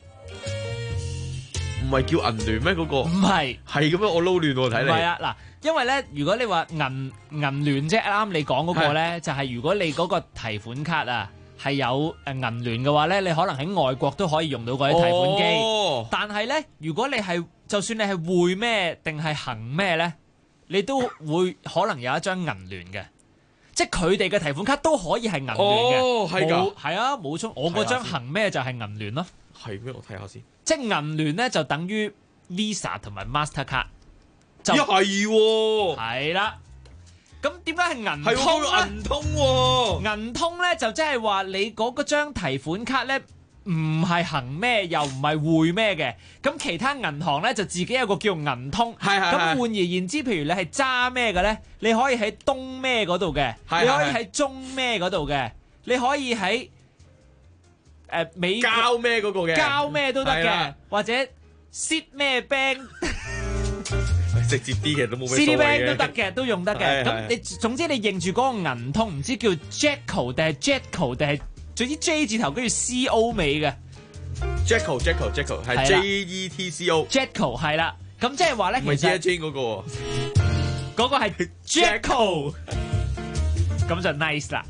唔係叫銀聯咩？嗰個唔係， 係咁樣我撈亂喎，睇嚟。 唔係啊，嗱，因為咧，如果你話銀聯即係啱你講嗰個咧，就係如果你嗰個提款卡啊係有銀聯嘅話咧，你可能喺外國都可以用到嗰啲提款機。 哦。 但係咧，如果你係就算你係匯咩定係行咩咧，你都會可能有一張銀聯嘅，即係佢哋嘅提款卡都可以係銀聯嘅。 哦，係㗎。 係啊，冇錯，我嗰張行咩就係銀聯咯。 係咩？我睇下先。 即係銀聯咧，就等於 Visa 同埋 Mastercard。就係喎。 係啦。咁點解係銀通咧？ 係銀通喎。 銀通咧就即係話你嗰張提款卡咧唔係行咩又唔係匯咩嘅。咁其他銀行咧就自己有個叫銀通。 係。 咁換而言之，譬如你係揸咩嘅咧，你可以喺東咩嗰度嘅，你可以喺中咩嗰度嘅，你可以喺美交咩嗰個嘅， 交咩都得嘅，或者 Cit 咩 bank 直接啲嘅都冇咩所謂嘅 Citibank 都得嘅，都用得嘅。咁你總之你認住嗰個銀通，唔知叫 Jacko 定係 Jetco 定係總之 J 字頭跟住 CO 尾嘅 Jetco 係 JETCO Jetco 係啦。咁即係話咧， 唔係其實 J 嗰個， 嗰個係 Jacko， 咁就 nice 啦。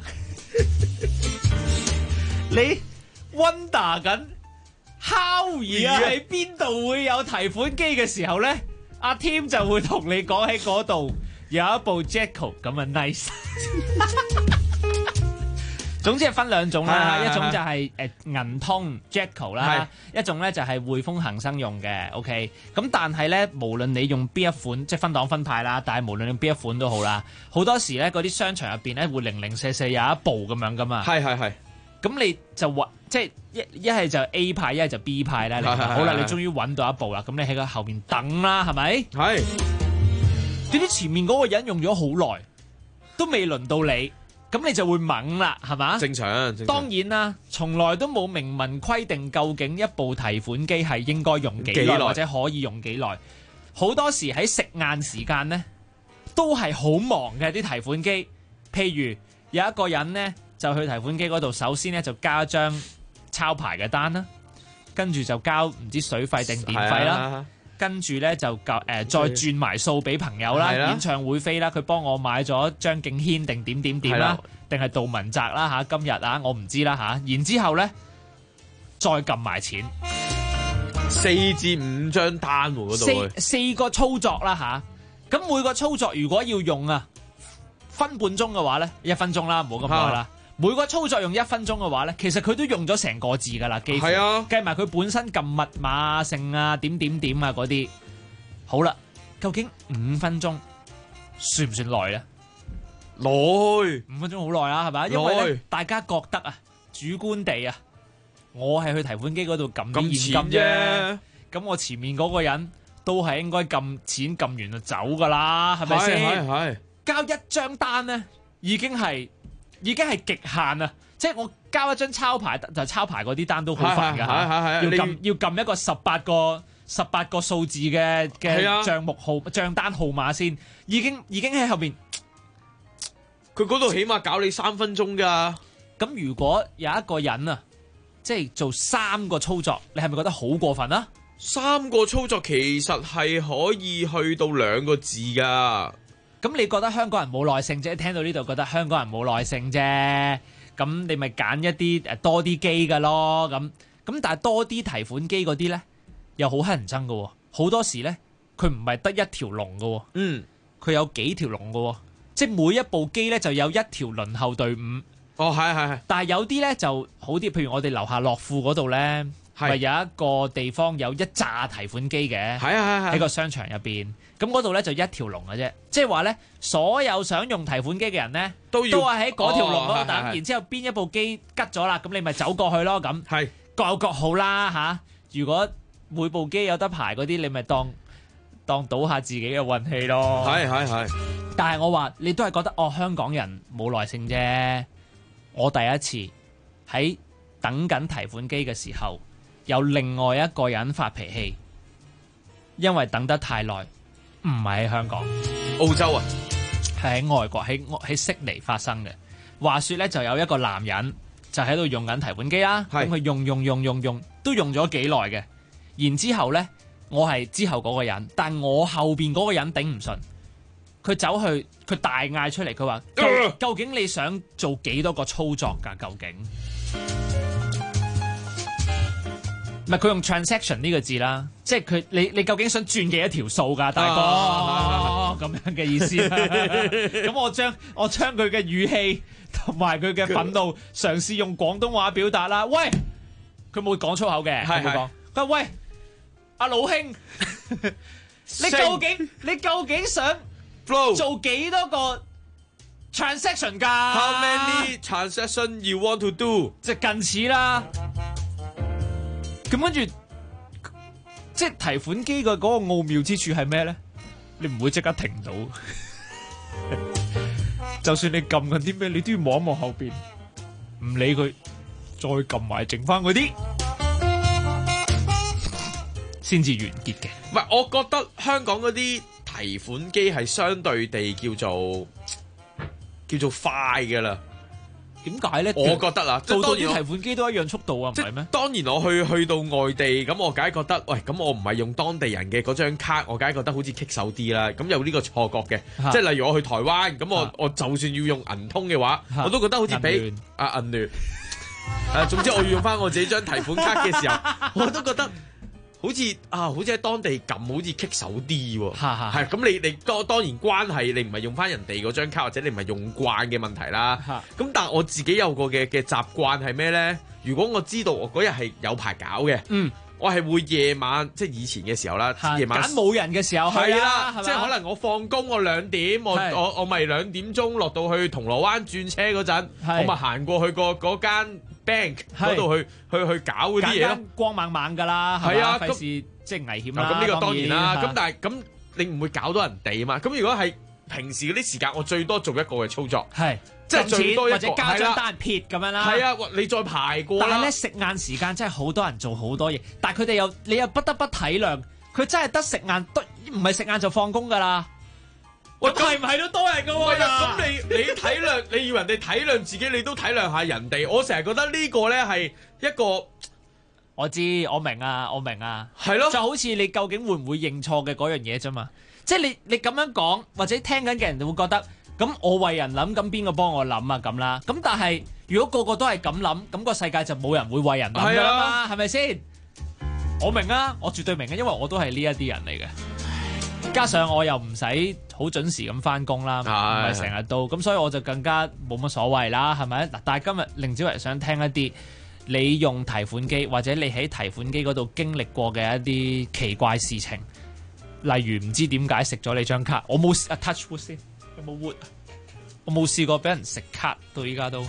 你 wonder 緊 how 喺邊度會有提款機嘅時候咧，阿 Tim 就會同你講喺嗰度有一部 Jacko， 咁啊 nice。總之係分兩種啦，一種就係銀通 Jacko 啦，一種咧就係匯豐恒生用嘅 OK。咁但係咧，無論你用邊一款，即係分檔分派啦，但係無論你用邊一款都好啦，好多時咧嗰啲商場入邊咧會零零舍舍有一部咁樣噶嘛。 係。 咁你就話即係一係就 A 派，一係就 B 派啦。好啦，你終於揾到一部啦，咁你喺個後邊等啦，係咪？ 係。 點知前面嗰個人用咗好耐，都未輪到你。咁你就會猛啦，係嘛？ 正常。 當然啦，從來都冇明文規定究竟一部提款機係應該用幾耐或者可以用幾耐。好多時喺食晏時間呢，都係好忙嘅啲提款機。譬如有一個人呢，就去提款機嗰度，首先呢就交一張抄牌嘅單啦，跟住就交唔知水費定電費啦。跟住咧就再轉埋數俾朋友啦，演唱會飛啦，佢幫我買咗張敬軒定點啦，定係杜汶澤啦嚇，今日啊我唔知啦嚇，然之後咧再撳埋錢 ，4至5張單喎嗰度， 四個操作啦嚇，咁每個操作如果要用分半鐘嘅話咧，1分鐘啦，唔好咁耐啦。每個操作用1分鐘嘅話咧，其實佢都用咗成個字噶啦，幾乎計埋佢本身撳密碼性啊、點啊嗰啲。好啦，究竟5分鐘算唔算耐咧？ 耐 5分鐘好耐啦，係咪？因為咧耐大家覺得啊，主觀地啊，我係去提款機嗰度撳啲現金咁啫，咁我前面嗰個人都係應該撳錢撳完就走噶啦，係咪先？ 係交一張單咧，已經係極限啦！即係我交一張抄牌，就抄牌嗰啲單都好煩㗎嚇，要撳一個18個數字嘅帳目號帳單號碼先，已經喺後邊。 佢嗰度起碼搞你3分鐘㗎。 咁如果有一個人啊，即係做3個操作，你係咪覺得好過分啊 ？3個操作其實係可以去到2個字㗎。 咁你覺得香港人冇耐性啫？聽到呢度覺得香港人冇耐性啫。咁你咪揀一啲多啲機㗎咯。咁但係多啲提款機嗰啲咧，又好乞人憎㗎喎。好多時咧，佢唔係得一條龍㗎喎。佢有幾條龍㗎喎。即係每一部機咧就有一條輪候隊伍。 哦，係。但係有啲咧就好啲，譬如我哋樓下樂富嗰度咧，咪有一個地方有一紮提款機嘅。喺個商場入邊。咁嗰度咧就一條龍嘅啫。即係話咧，所有想用提款機嘅人咧，都係喺嗰條龍嗰度等。然之後邊一部機吉咗啦，咁你咪走過去咯。咁各有各好啦嚇。如果每部機有得排嗰啲，你咪當賭下自己嘅運氣咯。 係。 但係我話你都係覺得香港人冇耐性啫。我第一次喺等緊提款機嘅時候，有另外一個人發脾氣，因為等得太耐，唔係喺香港， 澳洲啊， 係喺外國，喺悉尼發生嘅。話說咧，就有一個男人就喺度用緊提款機啦，咁佢用都用咗幾耐嘅。然之後咧，我係之後嗰個人，但我後邊嗰個人頂唔順。佢走去，佢大嗌出嚟，佢話：究竟你想做幾多個操作㗎？究竟唔係佢用 transaction 呢個字啦，即係你究竟想轉幾多條數㗎，大哥？咁樣嘅意思。咁我將佢嘅語氣同埋佢嘅憤怒嘗試用廣東話表達啦。喂，佢冇講粗口嘅，佢冇講。佢話：喂，阿老兄，你究竟想做幾多個 transaction 㗎 ？How many transaction you want to do？ 即係近似啦。咁跟住，即係提款機嘅嗰個奧妙之處係咩咧？你唔會即刻停到，就算你撳緊啲咩，你都要望一望後邊，唔理佢，再撳埋剩翻嗰啲，先至完結嘅。 唔係，我覺得香港嗰啲提款機係相對地叫做快㗎啦。 點解咧？ 我覺得啦， 到啲提款機都一樣速度啊，唔係咩？ 當然我去到外地，咁我梗係覺得，喂，咁我唔係用當地人嘅嗰張卡，我梗係覺得好似棘手啲啦。咁有呢個錯覺嘅，即係例如我去台灣，咁我就算要用銀通嘅話，我都覺得好似比銀聯總之我要用翻我自己張提款卡嘅時候，我都覺得好似喺當地撳好似棘手啲喎。係咁，你當然關係你唔係用翻人哋嗰張卡，或者你唔係用慣嘅問題啦。咁但係我自己有個嘅習慣係咩咧？如果我知道我嗰日係有排搞嘅，我係會夜晚，即係以前嘅時候啦，夜晚揀冇人嘅時候係啦， 即係可能我放工我2點，我咪2點鐘落到去銅鑼灣轉車嗰陣，我咪行過去嗰間 bank 嗰度去搞嗰啲嘢咯， 光猛猛㗎啦，係啊，費事即係危險啦。 咁呢個當然啦，咁但係咁你唔會搞到人哋啊嘛。咁如果係平時嗰啲時間，我最多做一個嘅操作，即係最多一個， 或者交張單撇咁樣啦。 係啊，你再排過啦。 但係咧食晏時間真係好多人做好多嘢，但係佢哋你又不得不體諒，佢真係得食晏，唔係食晏就放工㗎啦。喂，係唔係都多人㗎喎？ 咁你體諒，你要人哋體諒自己，你都體諒下人哋。我成日覺得呢個咧係一個， 我知，我明啊， 係咯， 就好似你究竟會唔會認錯嘅嗰樣嘢啫嘛。即係你咁樣講，或者聽緊嘅人就會覺得，咁我為人諗，咁邊個幫我諗啊咁啦。咁但係如果個個都係咁諗，咁個世界就冇人會為人諗㗎啦嘛，係咪先？我明啊，我絕對明啊，因為我都係呢一啲人嚟嘅。加上我又唔使好準時咁翻工啦，唔係成日都咁，所以我就更加冇乜所謂啦，係咪？嗱，但係今日凌子維想聽一啲你用提款機或者你喺提款機嗰度經歷過嘅一啲奇怪事情，例如唔知點解食咗你張卡，我冇touch wood先。 有冇活？我冇試過俾人食卡，到依家都。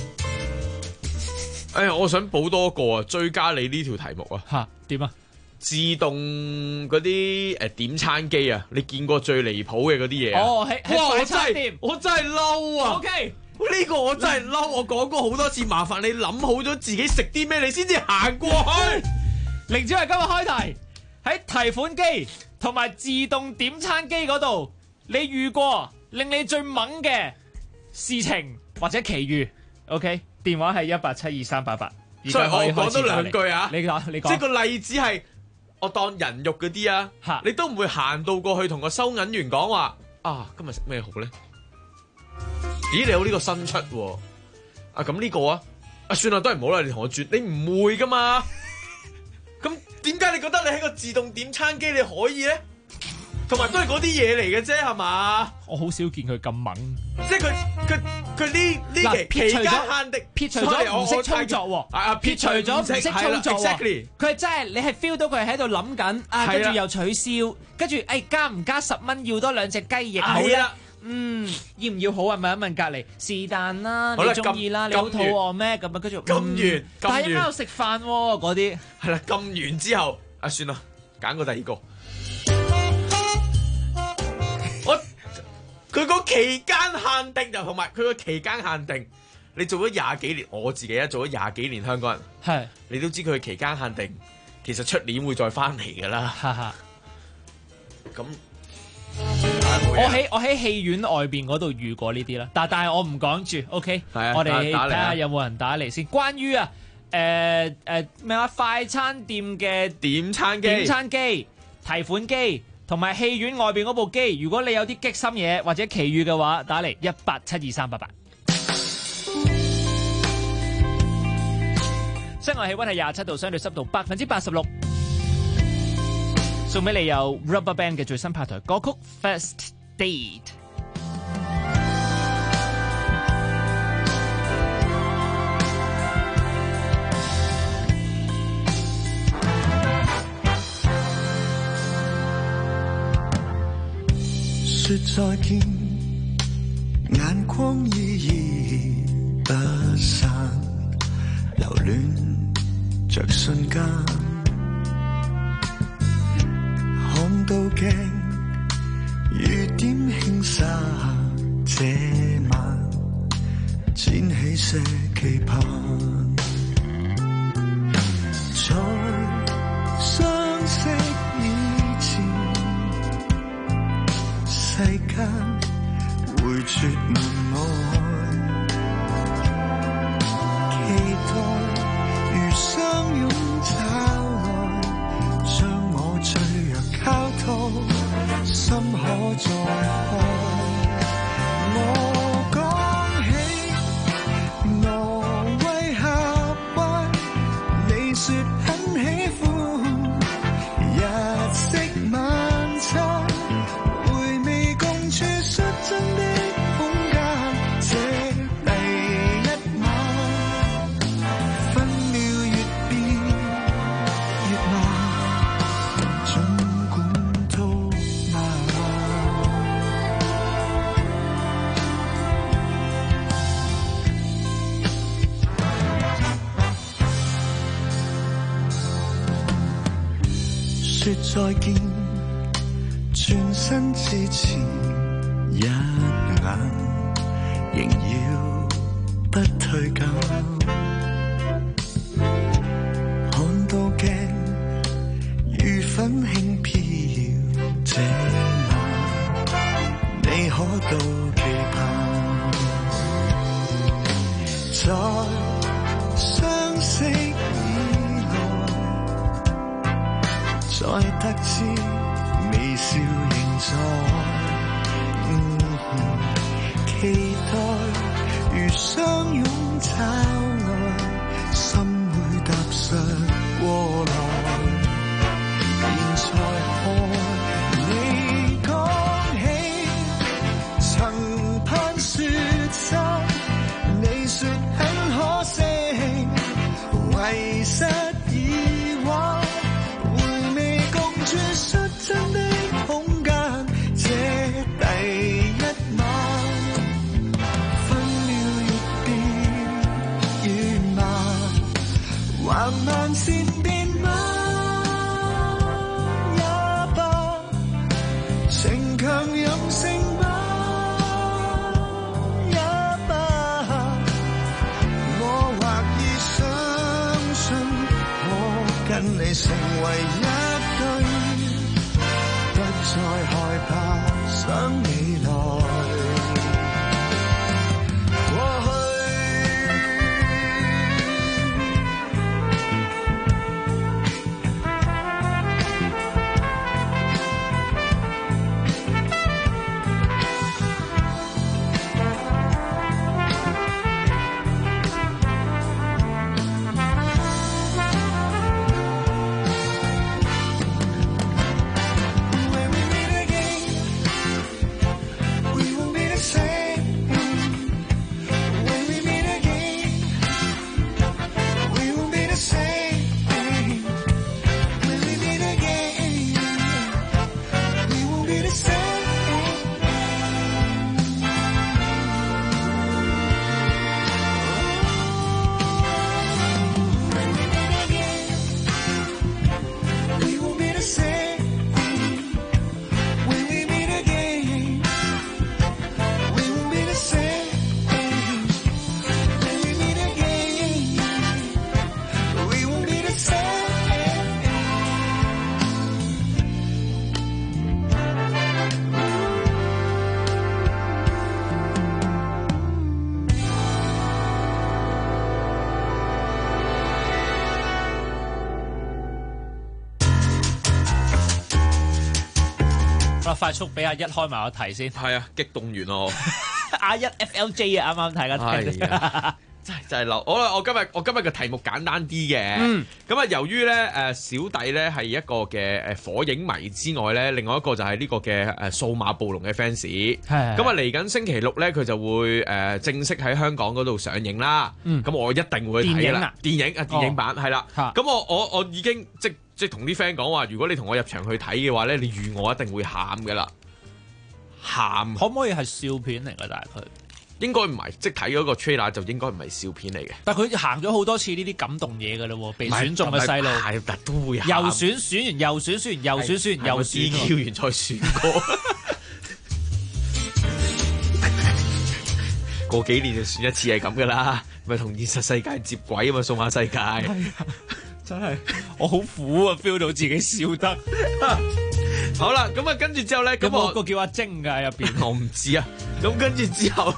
我想補多個啊，追加你呢條題目啊。 嚇點啊？ 自動嗰啲點餐機啊，你見過最離譜嘅嗰啲嘢啊？ 哇！ 我真係嬲啊 ！OK， 呢個我真係嬲，我講過好多次，麻煩你諗好咗自己食啲咩，你先至行過去。 凌子係今日開題，喺提款機同埋自動點餐機嗰度，你遇過令你最猛嘅事情或者奇遇 ？OK， 電話係1872388。 所以我講多兩句啊！ 你講， 即係個例子係我當人肉嗰啲啊，你都唔會行到過去同個收銀員講話啊，今日食咩好咧？咦，你有呢個新出喎？啊，咁呢個啊，算啦，都係唔好啦，你同我轉，你唔會噶嘛？咁點解你覺得你喺個自動點餐機你可以咧？同埋都係嗰啲嘢嚟嘅啫，係嘛？ 我好少見佢咁猛， 即係佢呢期間限定， 撇除咗唔識操作喎，撇除咗唔識操作喎，佢係真係你係 feel 到佢喺度諗緊啊，跟住又取消，跟住加唔加10蚊要多2隻雞翼好啦，要唔要好啊？問一問隔離是但啦，你中意啦，你好肚餓咩？咁啊，跟住撳完， 但係一間度食飯喎，嗰啲係啦，撳完之後算啦，揀個第二個。佢個期間限定就同埋佢個期間限定，你做咗20幾年，我自己做咗20幾年香港人， 係你都知佢期間限定，其實出年會再翻嚟㗎啦。咁我喺戲院外邊嗰度遇過呢啲啦，但係我唔講住 ，OK？我哋睇下有冇人打嚟先。關於咩話快餐店嘅點餐機、 提款機。同埋戲院外邊嗰部機，如果你有啲激心嘢或者奇遇嘅話，打嚟1872388。室外氣溫係27度，相對濕度86%。送俾你有 RubberBand 嘅最新拍台歌曲《First Date》。 說再見，眼光依依不散，留戀着瞬間，看到鏡雨點輕灑，這晚濺起些期盼，在相識以前，世間會絕門外，期待如相擁找來，將我脆弱靠託，心可再開。我講起挪威夏威，你說很喜歡日式晚餐。說再見，轉身之前一眼，仍要不退減。看到鏡如粉輕飄，這晚你可到期盼，在相識再得知微笑仍在，期待如相擁找來，心會踏上過來，現在看你講起曾盼說真，你說很可惜，遺失以往。說真的空間，這第一晚跟你成為一對，不再害怕想未來。 快速俾阿一開埋個題先。 係啊，激動完咯。 阿一 FLJ 啊，啱啱睇緊。 真係流。好啦，我今日嘅題目簡單啲嘅。咁啊，由於咧小弟咧係一個嘅火影迷之外咧，另外一個就係呢個嘅數碼暴龍嘅 fans。咁啊，嚟緊星期六咧，佢就會正式喺香港嗰度上映啦。咁我一定會睇啦。電影版係啦。咁我已經即係同啲 friend 講話，如果你同我入場去睇嘅話咧，你預我一定會喊㗎啦。喊可唔可以係笑片嚟㗎？但係佢應該唔係，即係睇嗰個 trailer 就應該唔係笑片嚟嘅。 但係佢行咗好多次呢啲感動嘢㗎啦喎，被選中嘅細路係都會喊。 又選完又選完又選完又選， 跳完再選過。過幾年就選一次係咁㗎啦，咪同現實世界接軌啊嘛，數碼世界。 真係我好苦啊 ，feel 到自己笑得。 好啦，咁啊跟住之後咧，咁我個叫阿晶㗎入邊， 我唔知啊。咁跟住之後，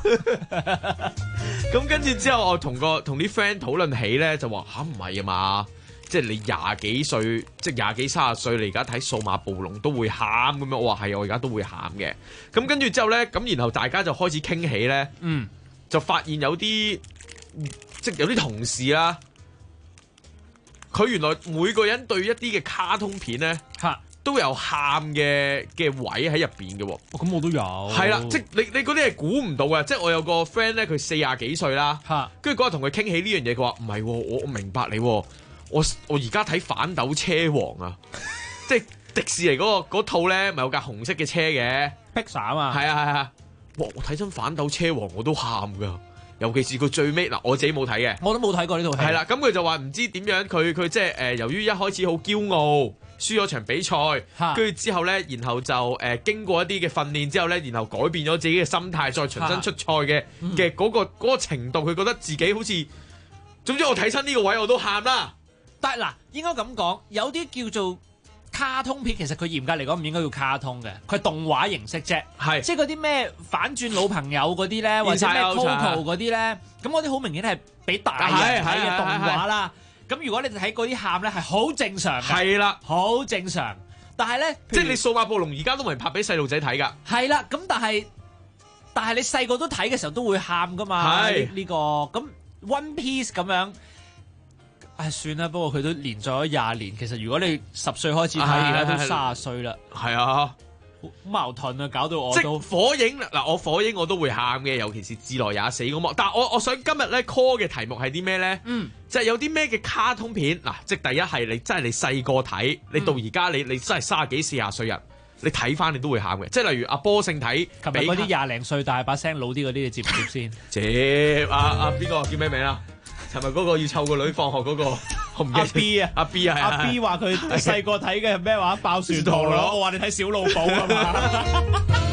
我同啲 friend 討論起咧，就話吓唔係啊嘛，即係你廿幾歲，即係廿幾30歲，你而家睇數碼暴龍都會喊咁樣。我話係，我而家都會喊嘅。咁跟住之後咧，咁然後大家就開始傾起咧，就發現有啲即係有啲同事啦。佢原來每個人對一啲嘅卡通片咧，都有喊嘅位喺入邊嘅喎。 咁我都有。 係啦，即係你嗰啲係估唔到嘅。即係我有個 friend 咧，佢40幾歲啦，跟住嗰日同佢傾起呢樣嘢，佢話唔係，我明白你，我而家睇反斗車王啊，即係迪士尼嗰套咧，咪有架紅色嘅車嘅 Pixar 啊嘛。 係啊，哇！我睇親反斗車王我都喊㗎。尤其是佢最尾嗱，我自己冇睇嘅， 我都冇睇過呢套戲。 係啦，咁佢就話唔知點樣，佢即係由於一開始好驕傲，輸咗場比賽，跟住之後咧，然後就經過一啲嘅訓練之後咧，然後改變咗自己嘅心態，再重新出賽嘅嗰個程度，佢覺得自己好似，總之我睇親呢個位我都喊啦。 但係嗱，應該咁講，有啲叫做卡通片，其實佢嚴格嚟講唔應該叫卡通嘅，佢係動畫形式啫。係，即係嗰啲咩反轉老朋友嗰啲咧，或者咩 Coco 嗰啲咧，咁嗰啲好明顯係俾大人睇嘅動畫啦。咁如果你睇嗰啲喊咧，係好正常嘅。係啦，好正常。但係咧， 即係你數碼暴龍而家都唔係拍俾細路仔睇㗎。 係啦，咁但係你細個都睇嘅時候都會喊㗎嘛。係呢個咁 One Piece 咁樣。唉，算啦，不過佢都連載咗20年。其實如果你10歲開始睇，而家都30歲啦。係啊，好矛盾啊，搞到我都。 火影嗱，我火影我都會喊嘅，尤其是自來也死嗰幕。但係我想今日咧 call 嘅題目係啲咩咧？就係有啲咩嘅卡通片嗱，即係第一係你真係你細個睇，你到而家你真係30幾40歲人，你睇翻你都會喊嘅。即係例如阿波勝睇， 琴日嗰啲20零歲但係把聲老啲嗰啲，你接唔接先？ 接阿邊個叫咩名啊？係咪嗰個要湊個女放學嗰個？我唔記得。阿 B 啊， 阿 B 話佢細個睇嘅係咩話？爆旋陀螺。我話你睇小老寶啊嘛。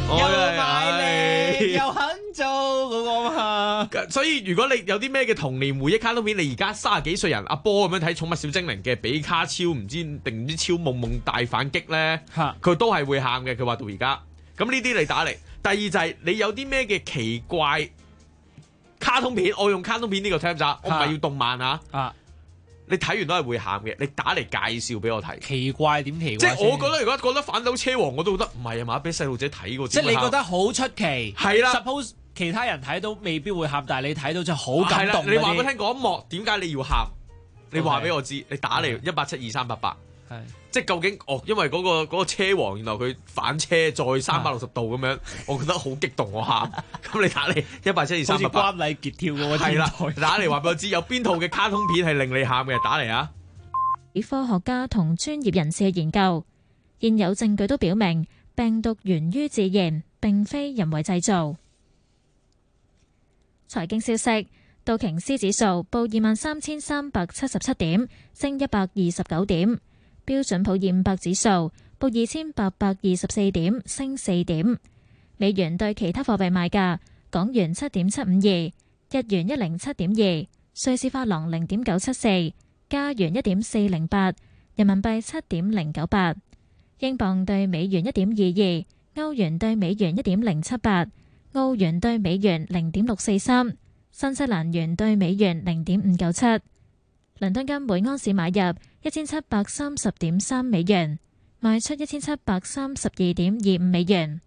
又賣力又肯做嗰個嘛。 所以如果你有啲咩嘅童年回憶卡通片，你而家30幾歲人阿波咁樣睇《寵物小精靈》嘅比卡超唔知超夢夢大反擊咧，佢都係會喊嘅。佢話到而家，咁呢啲你打嚟。第二就係你有啲咩嘅奇怪卡通片，我用卡通片呢個 term 咋，我唔係要動漫啊。你睇完都係會喊嘅，你打嚟介紹俾我睇。 奇怪點奇怪？ 即係我覺得，如果覺得反斗車王，我都覺得唔係啊嘛，俾細路仔睇過。 即係你覺得好出奇， 係啦。 Suppose 其他人睇到未必會喊，但係你睇到就好感動。 你話俾我聽嗰一幕點解你要喊？你話俾我知，你打嚟1872388。係，即係究竟因為嗰個車王，原來佢反車再360度咁樣，我覺得好激動，我喊。咁你打嚟1872388， 好似關禮傑跳嗰個天台。 打嚟話俾我知，有邊套嘅卡通片係令你喊嘅？打嚟啊！ 科學家同專業人士嘅研究，現有證據都表明病毒源於自然，並非人為製造。財經消息：道瓊斯指數報23,377點，升129點。標準普爾500指數報2824點，升4點。美元對其他貨幣賣價：港元7.752，日元107.2，瑞士法郎0.974，加元1.408，人民幣7.098，英鎊對美元1.22，歐元對美元1.078，澳元對美元0.643，新西蘭元對美元0.597。倫敦金每安士買入1730.3美元，賣出1732.25美元。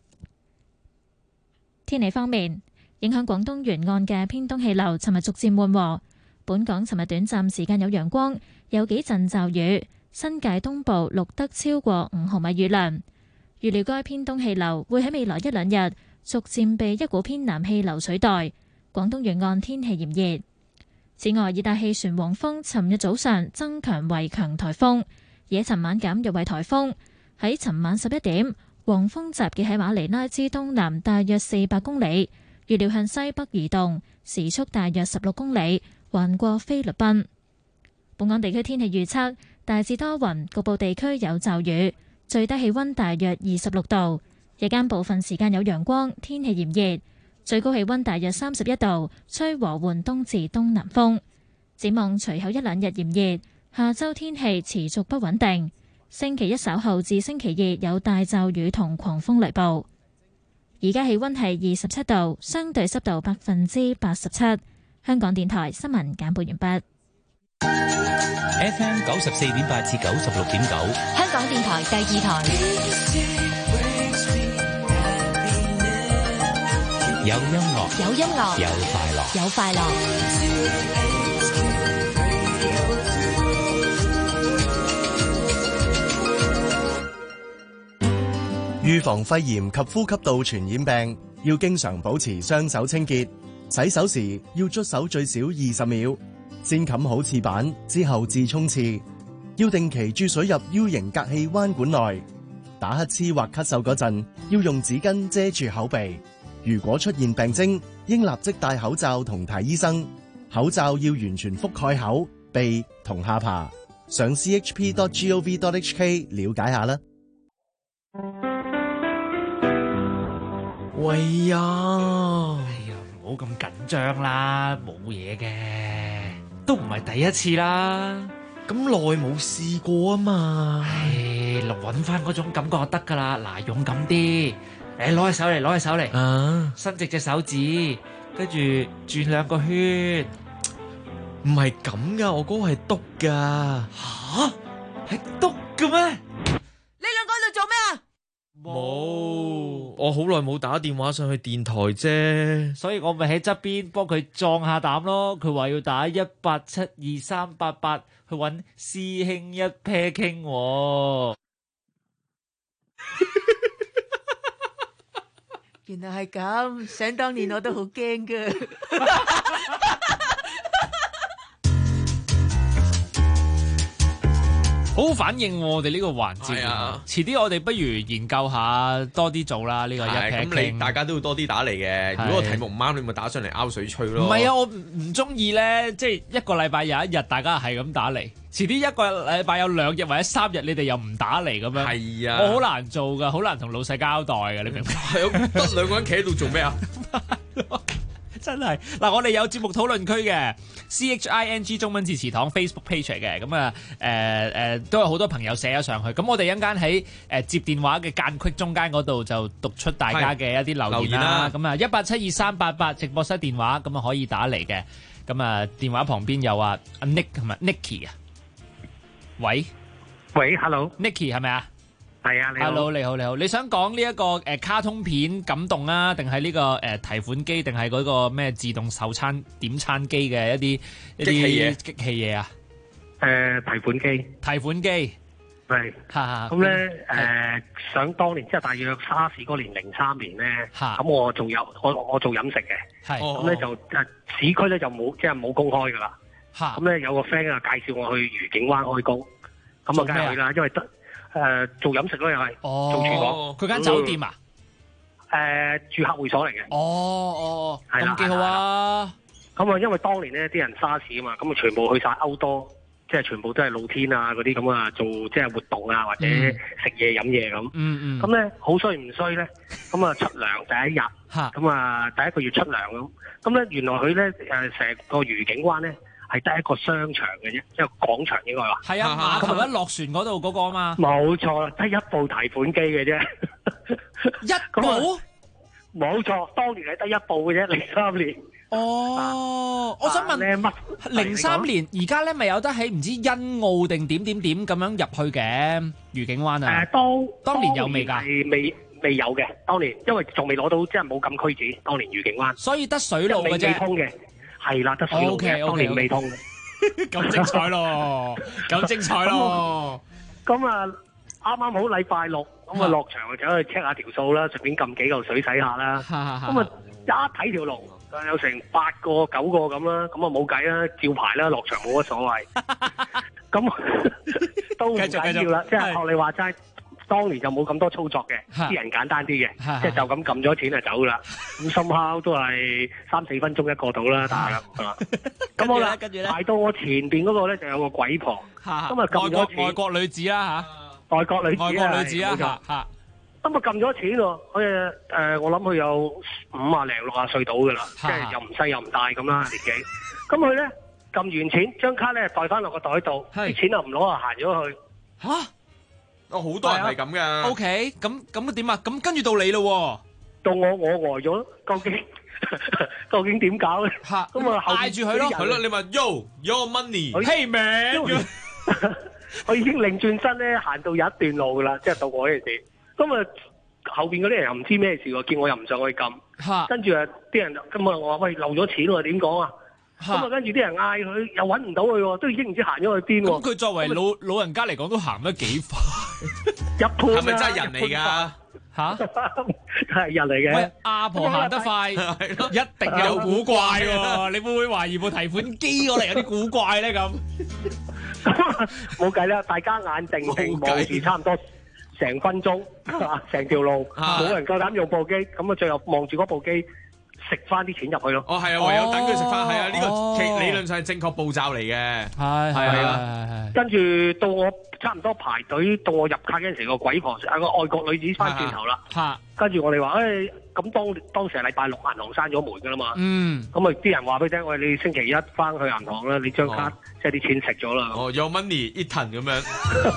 天氣方面，影響廣東沿岸嘅偏東氣流尋日逐漸緩和，本港尋日短暫時間有陽光，有幾陣驟雨，新界東部錄得超過5毫米雨量。預料該偏東氣流會喺未來1-2日逐漸被一股偏南氣流取代，廣東沿岸天氣炎熱。此外，熱帶氣旋黃蜂尋日早上增強為強颱風，而喺尋晚減弱為颱風。喺尋晚11點，黃蜂集結喺馬尼拉之東南大約400公里，預料向西北移動，時速大約16公里，橫過菲律賓。本港地區天氣預測大致多雲，局部地區有驟雨，最低氣溫大約26度，日間部分時間有陽光，天氣炎熱。最高氣溫大約31度，吹和緩東至東南風。展望隨後1-2日炎熱，下周天氣持續不穩定。星期一稍後至星期2有大驟雨同狂風雷暴。而家氣溫係27度，相對濕度87%。香港電台新聞簡報完畢。 FM 94.8至96.9， 香港電台第2台。 有音樂， 有音樂， 有快樂， 有快樂。 預防肺炎及呼吸道傳染病，要經常保持雙手清潔。洗手時要捽手最少20秒，先冚好廁板之後至沖廁。要定期注水入 U 型隔氣彎管內。打乞嗤或咳嗽嗰陣，要用紙巾遮住口鼻。如果出現病徵，應立即戴口罩同睇醫生。口罩要完全覆蓋口、鼻同下巴。上 chp.gov.hk 了解下啦。 喂呀， 唔好咁緊張啦，冇嘢嘅，都唔係第一次啦。 咁耐冇試過啊嘛。 揾翻嗰種感覺就得噶啦。嗱，勇敢啲。攞起手嚟，攞起手嚟，伸直隻手指，跟住轉2個圈。 唔係咁噶，我嗰個係篤噶。 吓？係篤嘅咩？ 你兩個喺度做咩啊？ 冇，我好耐冇打電話上去電台啫。 所以我咪喺側邊幫佢壯下膽咯。佢話要打1872388去揾師兄一 pair 傾。 原來係咁，想當年我都好驚噶。 好反應我哋呢個環節。 係啊， 遲啲我哋不如研究下多啲做啦。呢個一咁你大家都要多啲打嚟嘅。如果個題目唔啱，你咪打上嚟拗水吹咯。 唔係啊，我唔中意咧，即係一個禮拜有一日大家係咁打嚟，遲啲一個禮拜有2日或者3日，你哋又唔打嚟咁樣。係啊，我好難做噶，好難同老細交代噶，你明唔明？ 係得2個人企喺度做咩啊？ 真係嗱，我哋有節目討論區嘅 CHING 中文字詞堂 Facebook page 嚟嘅，咁啊都有好多朋友寫咗上去，咁我哋一陣間喺接電話嘅間隙中間嗰度就讀出大家嘅一啲留言啦。咁啊1872388直播室電話，咁啊可以打嚟嘅。咁啊電話旁邊有阿 Nick 同埋 Nicky 啊，喂 ，Hello，Nicky 係咪啊？ 係啊，你好。 Hello， 你好，你想講呢一個卡通片感動啊，定係呢個提款機，定係嗰個咩自動售餐點餐機嘅一啲機器嘢啊？ 提款機係咁咧，想當年即係大約沙士嗰年03年咧，咁我做飲食嘅，咁咧就市區咧就冇公開噶啦，咁咧有個 friend 啊介紹我去愉景灣開工，咁啊梗係去啦，因為做飲食咯又係，做廚房。 佢間酒店啊？ 住客會所嚟嘅。係啦， 咁幾好啊！ 咁啊，因為當年咧啲人沙士啊嘛，咁啊全部去晒歐多，即係全部都係露天啊嗰啲咁啊，做即係活動啊或者食嘢飲嘢咁。咁咧好衰唔衰咧？咁啊出糧第一日，咁啊第一個月出糧咁。咁咧原來佢咧成個愉景灣咧。係得一個商場嘅啫，即係廣場應該話。 係啊，碼頭一落船嗰度嗰個啊嘛。 冇錯，得一部提款機嘅啫。 一部？ 冇錯，當年係得一部嘅啫，03年。 我想問03年，而家咧咪有得喺唔知欣澳定點咁樣入去嘅愉景灣啊？當年有未㗎？ 未有嘅，當年因為仲未攞到，即係冇禁區紙。當年愉景灣， 所以得水路嘅啫。 未通嘅。係啦，得水路嘅，當年未通嘅。 咁精彩咯，咁精彩咯。 咁啊，啱啱好禮拜6，咁啊落場就去 check 下條數啦，順便撳幾嚿水洗下啦。咁啊一睇條龍，有成8個9個咁啦，咁啊冇計啦，照排啦，落場冇乜所謂。咁都唔緊要啦，即係學你話齋。當年就冇咁多操作嘅，啲人簡單啲嘅，即係就咁撳咗錢就走啦。咁深烤都係3-4分鐘一個到啦，打啦。咁好啦，排到我前邊嗰個咧就有個鬼婆，咁啊撳咗錢。 外國女子啦嚇，外國女子啊嚇。 咁啊撳咗錢喎，我諗佢有50零60歲到㗎啦，即係又唔細又唔大咁啦年紀。咁佢咧撳完錢，張卡咧袋翻落個袋度，啲錢又唔攞啊，行咗去。 嚇！ 好多人係咁噶。 O K，咁點啊？咁跟住到你咯， 到我呆咗，究竟點搞咧？咁啊嗌住佢咯， 係咯，你話 Yo money，Hey man， 我已經擰轉身咧，行到有一段路噶啦，即係到我嗰陣時。咁啊後邊嗰啲人又唔知咩事喎，見我又唔上去撳，跟住啊啲人咁啊我話喂漏咗錢喎，點講啊？咁啊跟住啲人嗌佢，又揾唔到佢喎，都已經唔知行咗去邊喎。 咁佢作為老人家嚟講，都行得幾快。 一般係咪真係人嚟㗎？ 嚇， 係人嚟嘅。 喂，阿婆行得快，一定有古怪喎。你會唔會懷疑部提款機嗰嚟有啲古怪咧？咁冇計啦，大家眼定定望住差唔多成分鐘，成條路冇人夠膽用部機，咁啊最後望住嗰部機。食翻啲錢入去咯。 係啊，唯有等佢食翻。係啊，呢個理論上係正確步驟嚟嘅。係啊， 跟住到我差唔多排隊，到我入卡嗰陣時，個鬼婆個外國女子翻轉頭啦。跟住我哋話咁當時係禮拜6，銀行閂咗門㗎啦嘛。咁啊啲人話俾你聽，喂，你星期一翻去銀行啦，你張卡即係啲錢食咗啦。 有 money eaten 咁樣。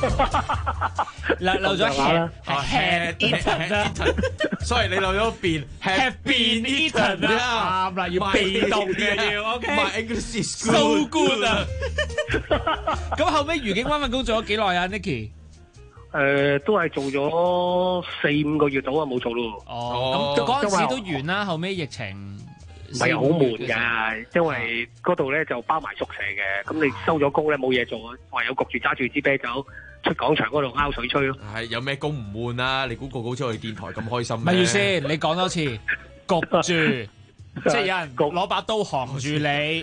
漏咗 had eaten，所以你漏咗變 have been eaten 啊，啱啦，要被動嘅要 OK。 My English is so good 啊！ 咁後尾愉景灣份工做咗幾耐啊 ，Nicky？ 都係做咗4-5個月到啊，冇做咯。 咁嗰陣時都完啦，後尾疫情唔係好悶㗎，因為嗰度咧就包埋宿舍嘅，咁你收咗工咧冇嘢做，唯有焗住揸住支啤酒出廣場嗰度拗水吹咯。 係有咩工唔悶啊？你估個個好似去電台咁開心咩？ 咪住先，你講多次焗住，即係有人攞把刀行住你。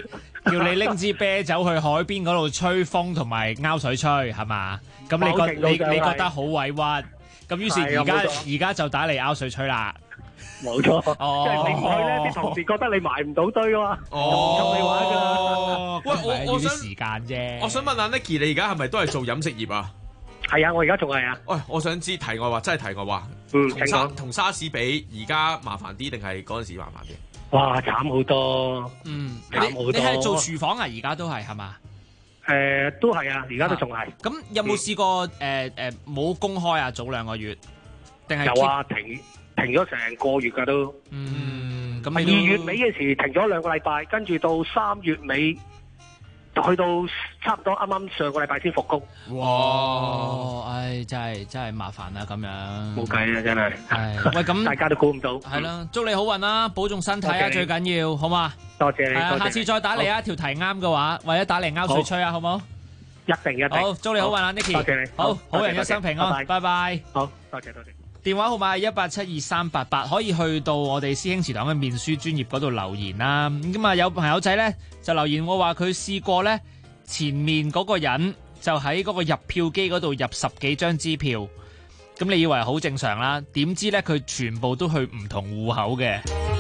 叫你拎支啤酒去海邊嗰度吹風同埋勾水吹係嘛？咁你覺得好委屈，咁於是而家就打嚟勾水吹啦。 冇錯，即係你唔去咧，啲同事覺得你埋唔到堆啊嘛，咁你玩㗎啦。 喂，我想時間啫。 我想問下 Nicky，你而家係咪都係做飲食業啊？ 係啊，我而家仲係啊。 喂，我想知題外話，真係題外話。同沙士比，而家麻煩啲定係嗰陣時麻煩啲？ 哇，慘好多。慘好多。 你係做廚房啊？而家都係嘛？ 都係啊，而家都仲係。 咁有冇試過冇公開啊？早2個月定係有啊？停咗成個月㗎都。 咁 2月尾嘅時停咗2個禮拜，跟住到3月尾，去到差唔多啱啱上個禮拜先復工。 哇！唉，真係麻煩啦，咁樣。 冇計啊，真係。 喂，咁大家都估唔到。 係啦，祝你好運啦，保重身體啊，最緊要，好嘛？ 多謝你。 下次再打嚟啊，條題啱嘅話，或者打嚟勾水吹啊，好冇？ 一定。 好，祝你好運啊 Nicky。多謝你。好人一生平安，拜拜。 好，多謝。 電話號碼係1872388，可以去到我哋師兄祠堂嘅面書專頁嗰度留言啦。咁啊，有朋友仔呢就留言我話佢試過呢，前面嗰個人就喺嗰個入票機嗰度入10幾張支票，咁你以為好正常啦？點知呢，佢全部都去唔同戶口嘅，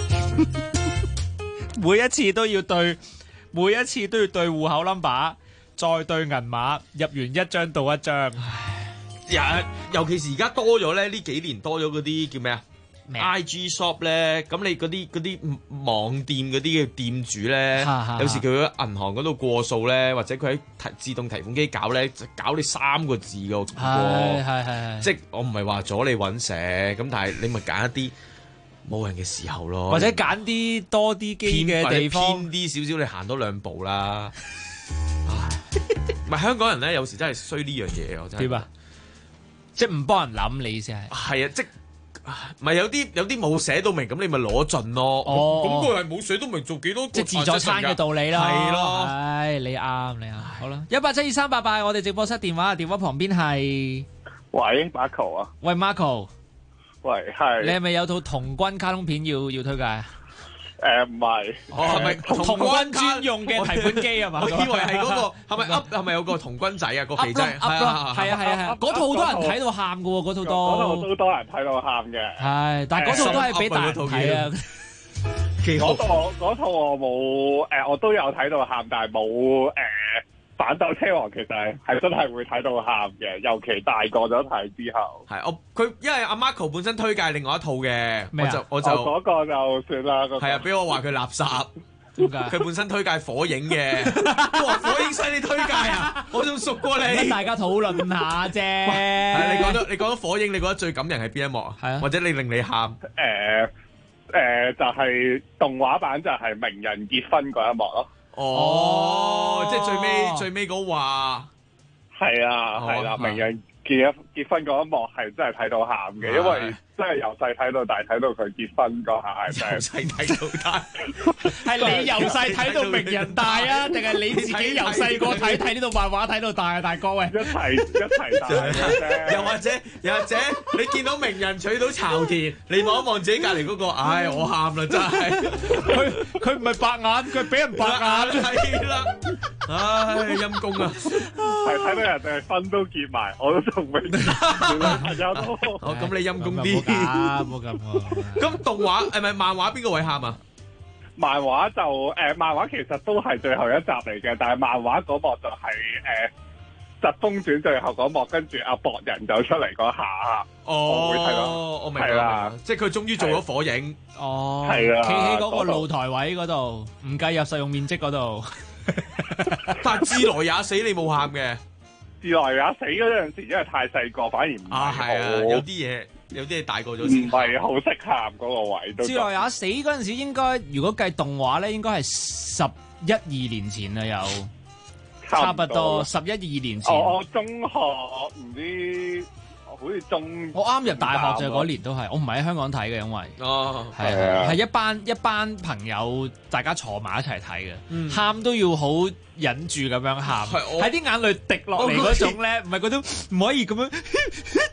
每一次都要對戶口 number， 再對銀碼，入完一張到一張。 尤其是而家多咗咧，呢幾年多咗嗰啲叫咩啊 ？IG shop 咧，咁你嗰啲網店嗰啲嘅店主咧，有時佢喺銀行嗰度過數咧，或者佢喺自動提款機搞咧，就搞你3個字嘅。係，即係我唔係話阻你揾食，咁但係你咪揀一啲冇人嘅時候咯， 或者揀啲多啲機嘅地方， 偏啲少少，你行多2步啦。唔係香港人咧，有時真係衰呢樣嘢，我真係。點啊？ 即係唔幫人諗，你意思係？ 係啊，即係唔係有啲冇寫到明，咁你咪攞盡咯。咁佢係冇寫到明做幾多？ 即係自助餐嘅道理啦。 係咯， 唉，你啱。好啦，1872388，我哋直播室電話旁邊係。 喂 ，Marco 啊。 喂 ，Marco。 喂，係。 你係咪有套童軍卡通片要推介啊？ 唔係， 係咪童軍專用嘅提款機係嘛？ 我以為係嗰個係咪有個童軍仔啊？個肥仔係啊！嗰套好多人睇到喊㗎喎，嗰套都多人睇到喊嘅。 係，但係嗰套都係俾大人睇啊。 嗰套我冇我都有睇到喊，但係冇反斗車王其實係真係會睇到喊嘅，尤其大個咗睇之後。 係佢因為阿 Marco 本身推介另外一套嘅，我就嗰個就算啦。 係啊，俾我話佢垃圾。佢本身推介火影嘅，哇！火影使你推介啊？我仲熟過你。 大家討論下啫。 你講到火影，你覺得最感人係邊一幕啊？係啊，或者你令你喊？ 就係動畫版就係鳴人結婚嗰一幕咯。 即係最尾嗰話， 係啊，係啦，鳴人結婚嗰一幕係真係睇到喊嘅，因為真係由細睇到大，睇到佢結婚嗰下係由細睇到大。 係你由細睇到名人大啊，定係你自己由細個睇呢套漫畫睇到大啊？大哥喂， 一齊大嘅又或者你見到名人娶到巢田，你望一望自己隔離嗰個，唉，我喊啦真係。 佢唔係白眼，佢俾人白眼係啦。唉，陰公啊！ 係睇到人哋婚都結埋，我都仲未朋友都。 咁你陰公啲。 冇咁。 咁動畫係咪漫畫邊個位喊啊？ 漫畫就漫畫其實都係最後一集嚟嘅，但係漫畫嗰幕就係疾風傳最後嗰幕，跟住阿博人走出嚟嗰下。我會睇到， 我明啦，即係佢終於做咗火影。 係啦， 企喺嗰個露台位嗰度，唔計入實用面積嗰度。 但係自來也死，你冇喊嘅。 自來也死嗰陣時，因為太細個，反而唔係好。 有啲嘢大個咗先， 唔係好識喊嗰個位。 自來也死嗰陣時，應該如果計動畫咧，應該係11-12年前啦，有差不多11-12年前。 我中學唔知。好似我啱入大學就嗰年都係，我唔係喺香港睇嘅，因為係一班朋友大家坐埋一齊睇嘅，喊都要好忍住咁樣喊，喺啲眼淚滴落嚟嗰種咧，唔係嗰種唔可以咁樣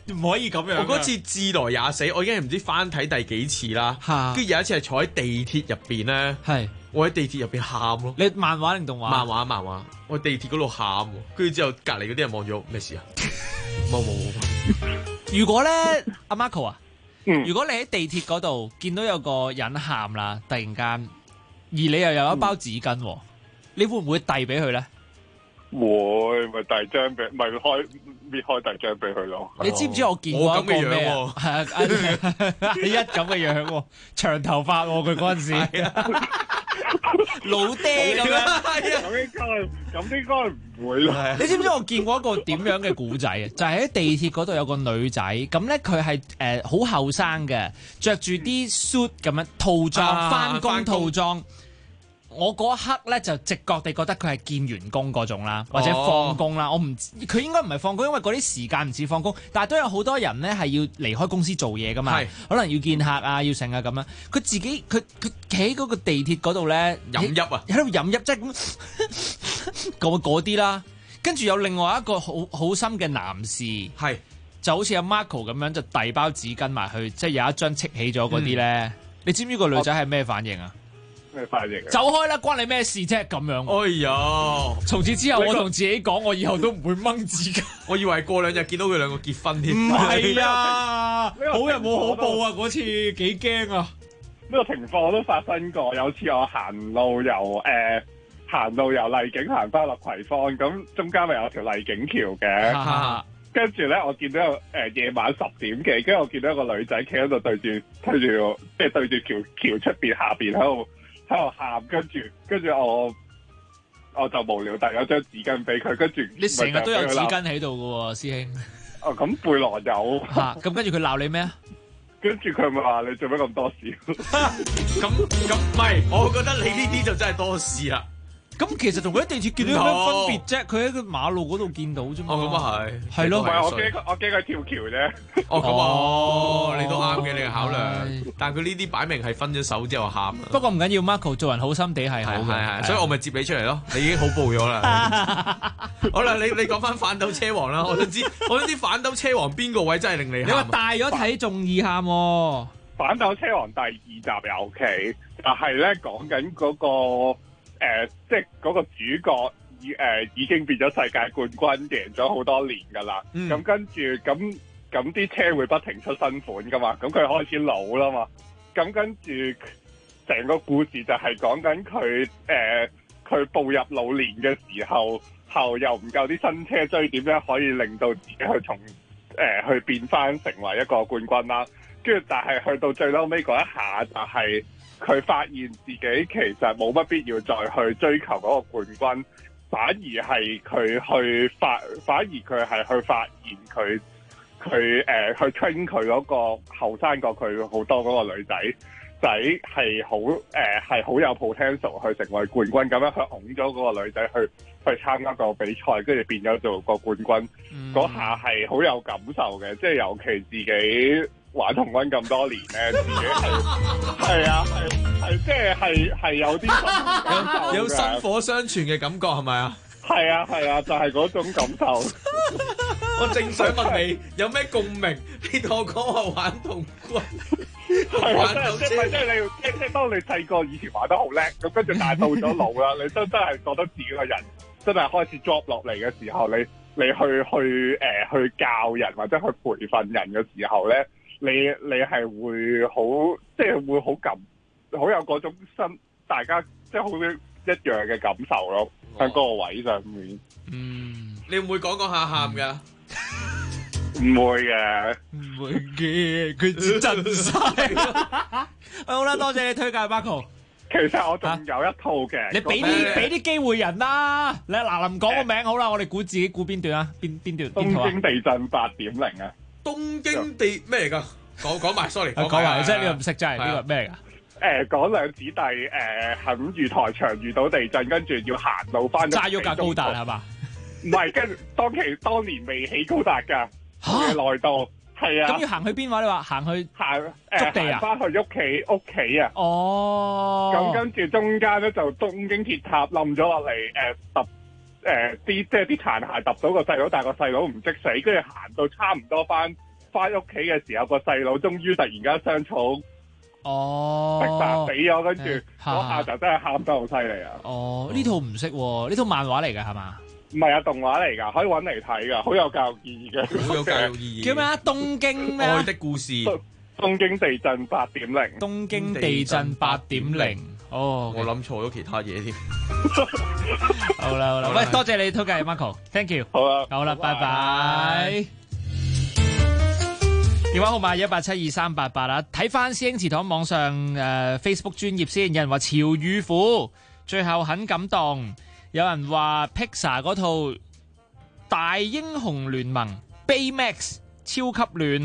唔可以咁樣。 我嗰次自來也死，我已經係唔知翻睇第幾次啦。跟住有一次係坐喺地鐵入邊咧， 係我喺地鐵入邊喊咯。 你漫畫定動畫？ 漫畫，我喺地鐵嗰度喊，跟住之後隔離嗰啲人望住我咩事啊？冇。 如果咧，阿 Marco 啊，如果你喺地鐵嗰度見到有個人喊啦，突然間，而你又有一包紙巾，你會唔會遞俾佢咧？ 會，咪遞張俾，咪搣開第二張俾佢咯。 你知唔知我見過一個咩啊？係啊，一咁嘅樣喎，長頭髮喎，佢嗰陣時老爹咁樣。 咁應該唔會啦。 你知唔知我見過一個點樣嘅古仔啊？就係喺地鐵嗰度有個女仔，咁咧佢係好後生嘅，着住啲 suit 咁樣套裝，翻工套裝。我嗰一刻咧就直覺地覺得佢係見員工嗰種啦，或者放工啦。我唔知佢應該唔係放工，因為嗰啲時間唔似放工。但係都有好多人咧係要離開公司做嘢噶嘛，可能要見客啊，要成啊咁樣。佢自己佢企喺嗰個地鐵嗰度咧飲泣啊， 喺度飲泣，即係咁嗰啲啦。跟住有另外一個好心嘅男士，係就好似阿 Marco 咁樣就遞包紙巾埋去，即係有一張戚起咗嗰啲咧。你知唔知個女仔係咩反應啊？ 咩反應？ 走開啦，關你咩事啫？咁樣。 哎呀！ 從此之後，我同自己講，我以後都唔會掹紙巾。 我以為過兩日見到佢兩個結婚添。 唔係啊，好人冇可報啊！嗰次幾驚啊！ 呢個情況我都發生過。有次我行路由麗景行翻落葵芳，咁中間咪有條麗景橋嘅。跟住咧，我見到夜晚10點幾，跟住我見到一個女仔企喺度對住即係對住橋出邊下邊喺度喊，跟住我就無聊遞咗張紙巾俾佢，跟住你成日都有紙巾喺度嘅喎，師兄。 哦，咁背囊有。 咁跟住佢鬧你咩啊？ 跟住佢咪話你做乜咁多事？ 咁唔係，我覺得你呢啲就真係多事啦。 咁其實同佢喺地鐵見到有咩分別啫？佢喺個馬路嗰度見到啫嘛。 咁啊係咯。 唔係我驚佢跳橋啫。 你都啱嘅，你嘅考量。但係佢呢啲擺明係分咗手之後喊。 不過唔緊要 ，Marco 做人好心地係好嘅， 所以我咪接你出嚟咯。你已經好報咗啦。好啦，你講翻反斗車王啦。我想知反斗車王邊個位真係令你喊？ 你話大咗睇仲易喊。 反斗車王第2集尤其，但係咧講緊嗰個。即係嗰個主角已經變咗世界冠軍，贏咗好多年㗎啦。咁跟住咁啲車會不停出新款㗎嘛。咁佢開始老啦嘛。咁跟住成個故事就係講緊佢步入老年嘅時候又唔夠啲新車追，點樣可以令到自己去變翻成為一個冠軍啦。跟住但係去到最嬲尾嗰一下就係。佢發現自己其實冇乜必要再去追求嗰個冠軍，反而係佢係去發現佢去 train 佢嗰個後生過佢好多嗰個女仔係好有 potential 去成為冠軍，咁樣佢拱咗嗰個女仔去參加個比賽，跟住變咗做個冠軍。嗰下係好有感受嘅，即係尤其自己玩童軍咁多年咧，自己即係有啲有薪火相傳嘅感覺係咪啊？ 係啊，就係嗰種感受。 我正想問你有咩共鳴？你同我講話玩童軍，玩到即係當你細個以前玩得好叻，咁跟住但係到咗老啦，你真係覺得自己個人真係開始 drop 落嚟嘅時候，你去教人或者去培訓人嘅時候咧。你係會好，即係會好有嗰種大家即係好一樣嘅感受咯，喺嗰個位上面。 你唔會講下喊㗎？ 唔會嘅， 佢震晒。好啦，多謝你推介 Marco。 其實我仲有一套嘅， 你俾啲機會人啦。你嗱臨講個名好啦，我哋自己估邊段啊？邊段？ 東京地震8.0啊！ 東京地咩嚟㗎？講埋 ，sorry， 講埋即係呢個唔識真係呢個咩嚟㗎？ 講兩姊弟喺月台場遇到地震，跟住要行路翻。 揸咗架高達係嘛？ 唔係，跟住當年未起高達㗎，內道係啊。 咁要行去邊話？你話行去築地啊？翻去屋企啊？ 哦。 咁跟住中間咧就東京鐵塔冧咗落嚟，揼啲殘骸揼到個細佬，但係個細佬唔識死，跟住行到差唔多翻翻屋企嘅時候，個細佬終於突然間傷草逼殺死咗，跟住嗰下就真係喊得好犀利啊！ 哦，呢套唔識喎，呢套漫畫嚟㗎係嘛？ 唔係啊，動畫嚟㗎，可以揾嚟睇㗎，好有教育意義嘅。 好有教育意義。 叫咩啊？東京咩？ 愛的故事。 東京地震8.0。 東京地震8.0。哦， 我諗錯咗其他嘢添。 好啦好啦，喂，多謝你推介 Marco，thank you。 好啦， 好啦，拜拜。電話號碼1872388啦，睇翻師兄祠堂網上Facebook 專頁先，有人話潮與虎最後很感動，有人話 Pixar 嗰套大英雄聯盟 Baymax 超級亂。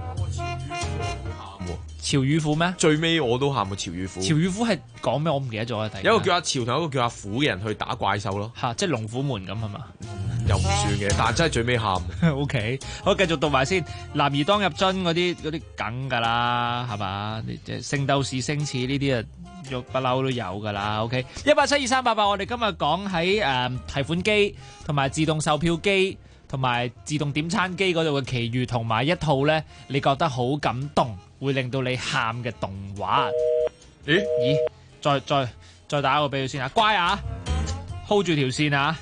潮與虎咩？ 最尾我都喊過潮與虎。 潮與虎係講咩？我唔記得咗啊！ 有一個叫阿潮同一個叫阿虎嘅人去打怪獸咯。 嚇，即係龍虎門咁係嘛？ 又唔算嘅，但係真係最尾喊。 OK， 好，繼續讀埋先。男兒當入樽嗰啲梗㗎啦，係嘛？即係聖鬥士星矢呢啲啊，不嬲都有㗎啦。OK，1872388，我哋今日講喺提款機同埋自動售票機同埋自動點餐機嗰度嘅奇遇，同埋一套咧，你覺得好感動，會令到你喊嘅動畫。咦？再打個俾佢先啊！乖啊 ，hold 住條線啊！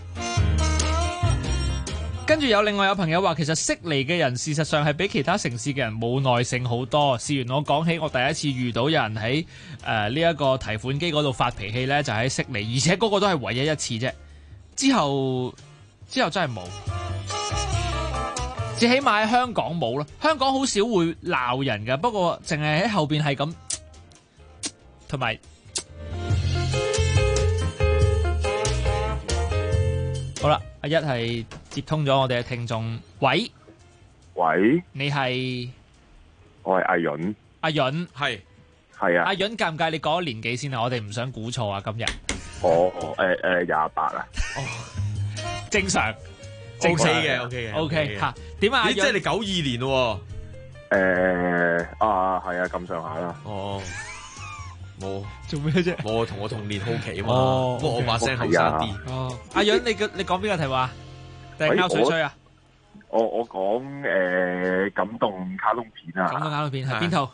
跟住有另外有朋友話，其實悉尼嘅人事實上係比其他城市嘅人冇耐性好多。試完我講起我第一次遇到有人喺呢一個提款機嗰度發脾氣呢，就喺悉尼，而且嗰個都係唯一一次啫。之後真係冇，至起碼喺香港冇咯。香港好少會鬧人㗎，不過淨係喺後邊係咁，同埋好啦。阿一係接通咗我哋嘅聽眾，喂，你係？ 我係阿潤。 阿潤係啊。 阿潤介唔介你講年紀先啊？我哋唔想估錯啊，今日。 28啊。 哦，正常。 OK 嘅。 OK 吓，點啊？ 即係你92年咯。 係啊，咁上下啦。 哦。冇做咩啫？ 我同我童年好奇啊嘛，不過我把聲後生啲。 哦，阿潤，你講邊個題話？定係拗水吹啊？ 我講感動卡通片啊！ 感動卡通片係邊套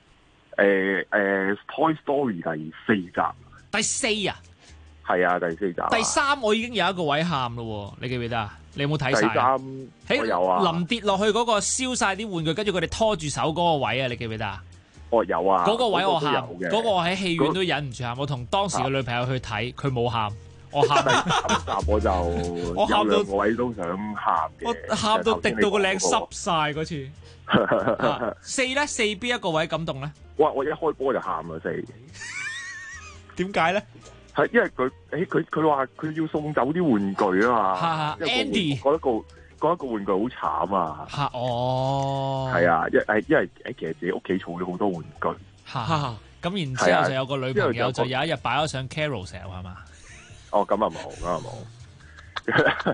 ？Toy Story 第4集。 第4啊？ 係啊，第4集。 第3我已經有一個位喊咯，你記唔記得啊？你有冇睇晒？ 第3我有啊。 臨跌落去嗰個燒晒啲玩具，跟住佢哋拖住手嗰個位啊，你記唔記得啊？ 有啊， 嗰個位我喊，嗰個我喺戲院都忍唔住喊。我同當時嘅女朋友去睇，佢冇喊，我喊。 第3集我就有兩個位都想喊嘅， 我喊到滴到個領濕晒嗰次。4咧，4邊一個位感動咧？ 哇！我一開波就喊啦，4。 點解咧？ 係因為佢話佢要送走啲玩具啊嘛。 Andy 嗰一個玩具好慘啊！ 哦， 係啊，因為其實自己屋企儲咗好多玩具。 咁然之後就有個女朋友就有一日擺咗上 Carousel 係嘛？ 哦，咁啊冇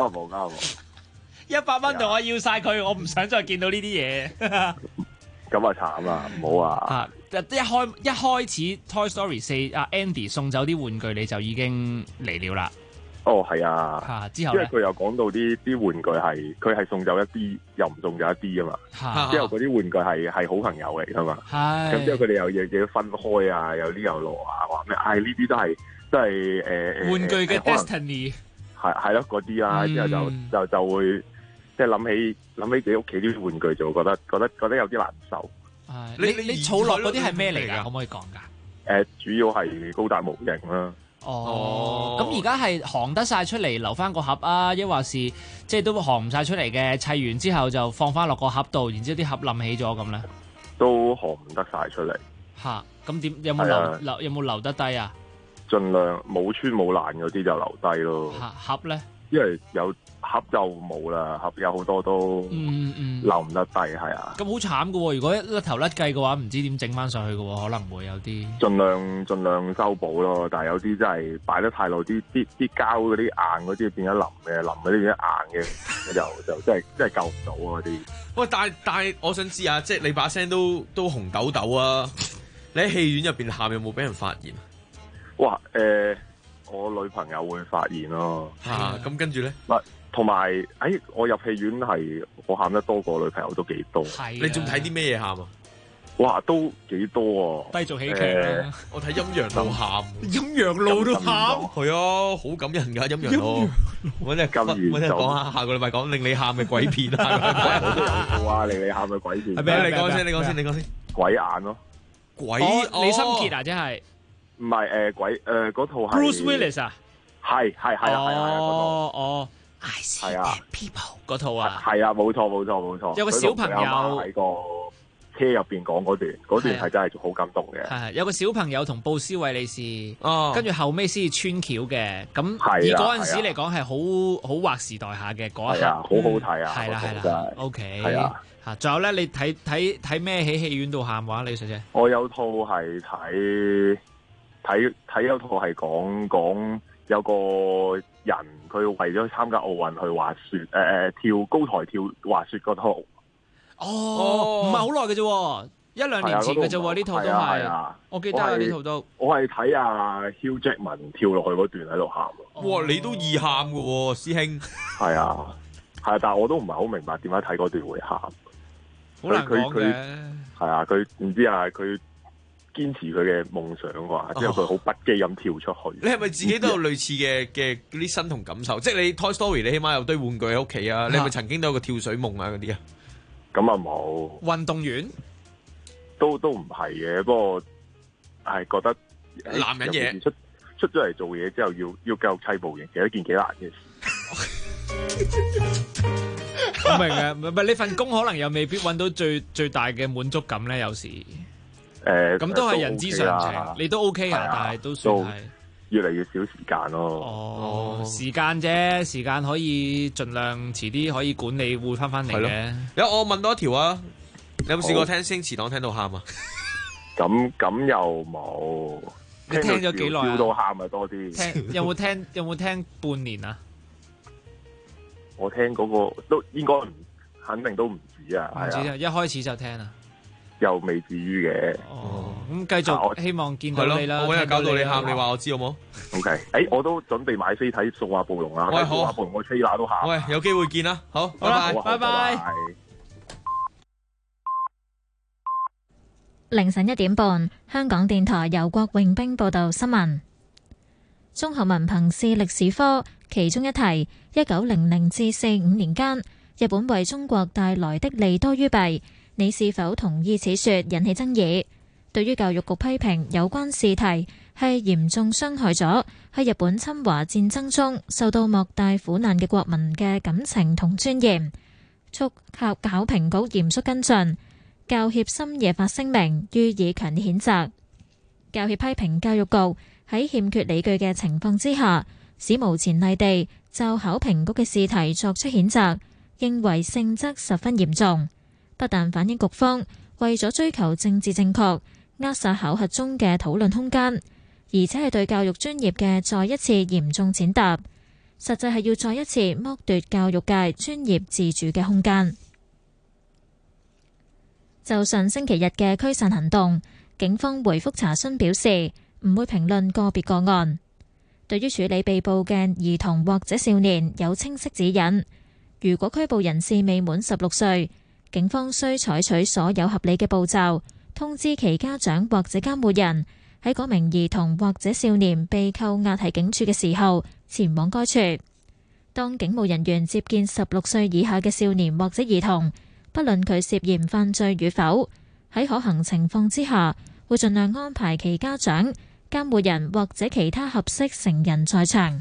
，100蚊同我要晒佢，我唔想再見到呢啲嘢。 咁啊慘啦，唔好啊！ 一開始 Toy Story 4，阿 Andy 送走啲玩具，你就已經嚟了啦。 哦，係啊， 之後因為佢又講到啲玩具佢係送走一啲，又唔送走一啲啊嘛。之後嗰啲玩具係好朋友嚟噶嘛。咁之後佢哋又要分開啊，有啲又落啊，話咩？呢啲都係玩具嘅 Destiny。 係咯，嗰啲啦，之後就會即係諗起自己屋企啲玩具，就覺得有啲難受。 你儲落嗰啲係咩嚟㗎？可唔可以講㗎？ 主要係高達模型啦。 哦，咁而家係行得晒出嚟，留翻個盒啊，抑或是即係都行唔晒出嚟嘅，砌完之後就放翻落個盒度，然之後啲盒冧起咗咁咧？ 都行唔得晒出嚟。 咁點有冇留得低啊？ 盡量冇穿冇爛嗰啲就留低咯。 盒咧？因為有盒就冇啦，盒有好多都留唔得低，係啊。咁好慘噶喎！如果甩頭甩計嘅話，唔知點整翻上去噶喎，可能會有啲。盡量修補咯，但係有啲真係擺得太耐，啲膠嗰啲硬嗰啲變咗腍嘅，腍嗰啲變咗硬嘅，就真係救唔到啊啲。 喂，但係我想知啊，即係你把聲都紅豆豆啊！你喺戲院入邊喊有冇俾人發現？ 哇！我女朋友會發現咯。 咁跟住咧？ 同埋我入戲院係我喊得多過女朋友都幾多。 你仲睇啲咩嘢喊啊？ 哇，都幾多啊！ 低俗喜劇啦， 我睇陰陽路喊， 陰陽路都喊， 係啊，好感人㗎陰陽路。揾日講下個禮拜講令你喊嘅鬼片啊！ 我都有套啊，令你喊嘅鬼片。 係咩？你講先。 鬼眼咯， 鬼李心潔啊，真係唔係鬼嗰套係 Bruce Willis 啊， 係哦。I see dead people 嗰套啊， 係啊，冇錯。 有個小朋友喺個車入邊講嗰段係真係好感動嘅。 係有個小朋友同布斯維利士，跟住後尾先至穿橋嘅。咁以嗰陣時嚟講係好劃時代下嘅嗰一刻， 好好睇啊！ 係啦，OK，係啊。嚇，仲有咧，你睇咩喺戲院度喊話？李小姐， 我有套係睇有套係講有個人佢為咗參加奧運去滑雪，跳高台跳滑雪嗰套。 唔係好耐嘅啫，1-2年前嘅啫，呢套都係。我記得啊，呢套都。 我係睇阿 Hugh Jackman 跳落去嗰段喺度喊。 哇！你都易喊嘅喎，師兄。 係啊，但係我都唔係好明白點解睇嗰段會喊。 好難講嘅。 係啊，佢唔知啊，佢堅持佢嘅夢想啩，之後佢好不羈咁跳出去。 你係咪自己都有類似嘅嗰啲身同感受？即係你 Toy Story，你起碼有堆玩具喺屋企啊！你係咪曾經都有個跳水夢啊嗰啲啊？ 咁啊冇。 運動員都唔係嘅，不過係覺得男人嘢出咗嚟做嘢之後要繼續砌模型，其實一件幾難嘅事。 我明嘅，唔係你份工可能又未必揾到最大嘅滿足感咧，有時。咁都係人之常情，你都 OK 啊，但係都算係越嚟越少時間咯。 時間啫，時間可以盡量遲啲可以管理會翻嚟嘅。 我問多一條啊，你有冇試過聽星馳黨聽到喊啊？ 咁又冇。 你聽咗幾耐啊？ 笑到喊啊多啲。 有冇聽半年啊？ 我聽嗰個都應該肯定都唔止啊。 唔止啊！一開始就聽啊。 又未至於嘅。 咁繼續希望見到你啦。 我每日搞到你喊，你話我知好冇 ？OK， 我都準備買飛睇《數碼暴龍》啦。 喂， 數碼暴龍個 trailer 都喊。 喂，有機會見啦。好， 拜拜。 凌晨1點半，香港電台由郭永兵報道新聞。中學文憑試歷史科其中一題，1900至45年間，日本為中國帶來的利多於弊。你是否同意此說引起爭議？對於教育局批評有關試題係嚴重傷害咗喺日本侵華戰爭中受到莫大苦難嘅國民嘅感情同尊嚴，促考評局嚴肅跟進。教協深夜發聲明予以強烈譴責。教協批評教育局喺欠缺理據嘅情況之下，史無前例地就考評局嘅試題作出譴責，認為性質十分嚴重。不但反映局方為咗追求政治正確，扼殺考核中嘅討論空間，而且係對教育專業嘅再一次嚴重踐踏，實際係要再一次剝奪教育界專業自主嘅空間。就上星期日嘅驅散行動，警方回覆查詢表示，唔會評論個別個案。對於處理被捕嘅兒童或者少年有清晰指引，如果拘捕人士未滿16歲，警方需採取所有合理嘅步驟，通知其家長或者監護人，喺嗰名兒童或者少年被扣押喺警署嘅時候，前往該處。當警務人員接見16歲以下嘅少年或者兒童，不論佢涉嫌犯罪與否，喺可行情況之下，會盡量安排其家長、監護人或者其他合適成人在場。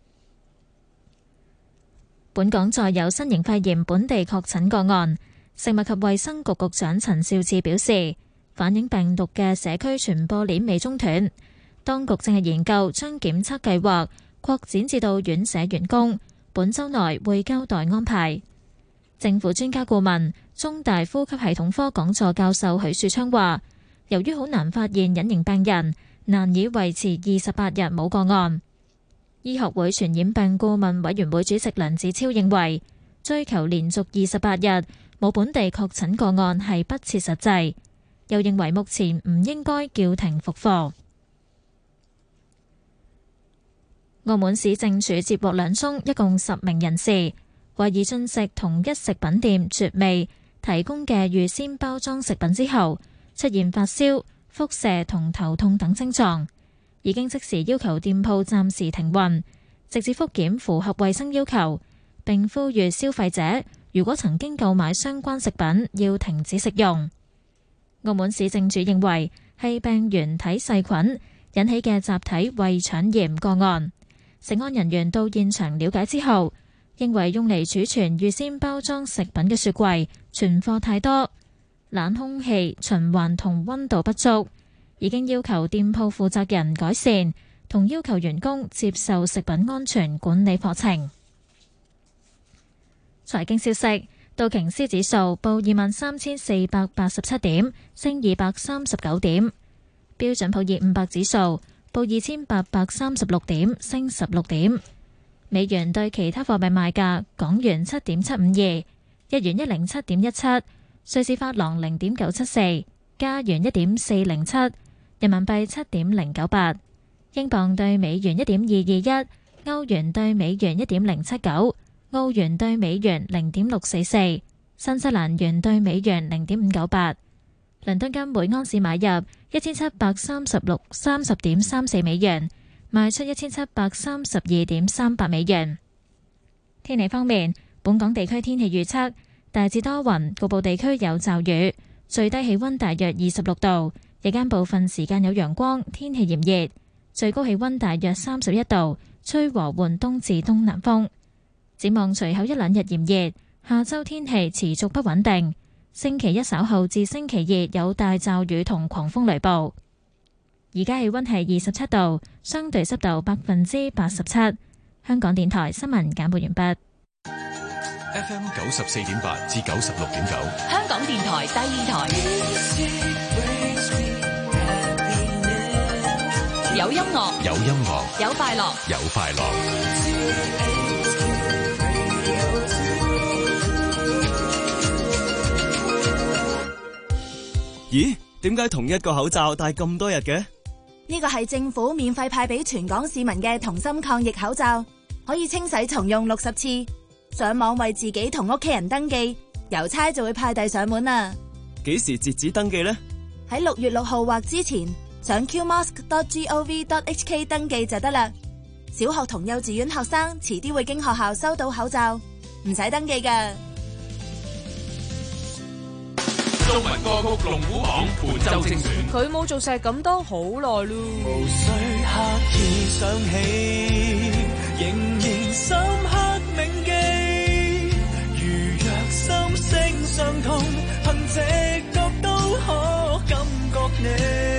本港再有新型肺炎本地確診個案。食物及衛生局局長陳肇始表示，反映病毒嘅社區傳播鏈未中斷，當局正係研究將檢測計劃擴展至到院舍員工，本週內會交代安排。政府專家顧問、中大呼吸系統科講座教授許樹昌話，由於好難發現隱形病人，難以維持28日冇個案。醫學會傳染病顧問委員會主席梁子超認為，追求連續28日冇本地確診個案係不切實際，又認為目前唔應該叫停復課。 澳門市政署接獲2宗，一共10名人士懷疑進食同一食品店絕味提供嘅預先包裝食品之後，出現發燒、腹瀉同頭痛等症狀，已經即時要求店鋪暫時停運，直至復檢符合衛生要求，並呼籲消費者如果曾經購買相關食品，要停止食用。澳門市政署認為係病原體細菌引起嘅集體胃腸炎個案。食安人員到現場了解之後，認為用嚟儲存預先包裝食品嘅雪櫃存貨太多，冷空氣循環同溫度不足，已經要求店鋪負責人改善，同要求員工接受食品安全管理課程。財經消息，道瓊斯指數報23,487點，升239點；標準普爾500指數報2,836點，升16點。美元對其他貨幣賣價：港元7.752，日元107.17，瑞士法郎0.974，加元1.407，人民幣7.098，英鎊對美元1.221，歐元對美元1.079，澳元對美元0.644，新西蘭元對美元0.598。倫敦金每安士買入1730.34美元，賣出1732.38美元。天氣方面，本港地區天氣預測大致多雲，局部地區有驟雨，最低氣溫大約26度，日間部分時間有陽光，天氣炎熱，最高氣溫大約31度，吹和緩東至東南風。展望隨後1-2日炎熱，下周天氣持續不穩定。星期一稍後至星期二有大驟雨同狂風雷暴。而家氣溫係27度，相對濕度87%。香港電台新聞簡報完畢。 FM 94.8至96.9， 香港電台第二台，有音樂， 有音樂， 有快樂， 有快樂。 咦？點解同一個口罩戴咁多日嘅？ 呢個係政府免費派俾全港市民嘅同心抗疫口罩，可以清洗重用60次。上網為自己同屋企人登記，郵差就會派遞上門啦。 幾時截止登記呢？ 喺6月6號或之前，上 qmask.gov.hk 登記就得啦。小學同幼稚園學生遲啲會經學校收到口罩，唔使登記㗎。 中文歌曲龍虎榜本周精選， 佢冇做成咁多好耐咯。 無需刻意想起，仍然深刻銘記。如若心聲相通，憑直覺都可感覺你。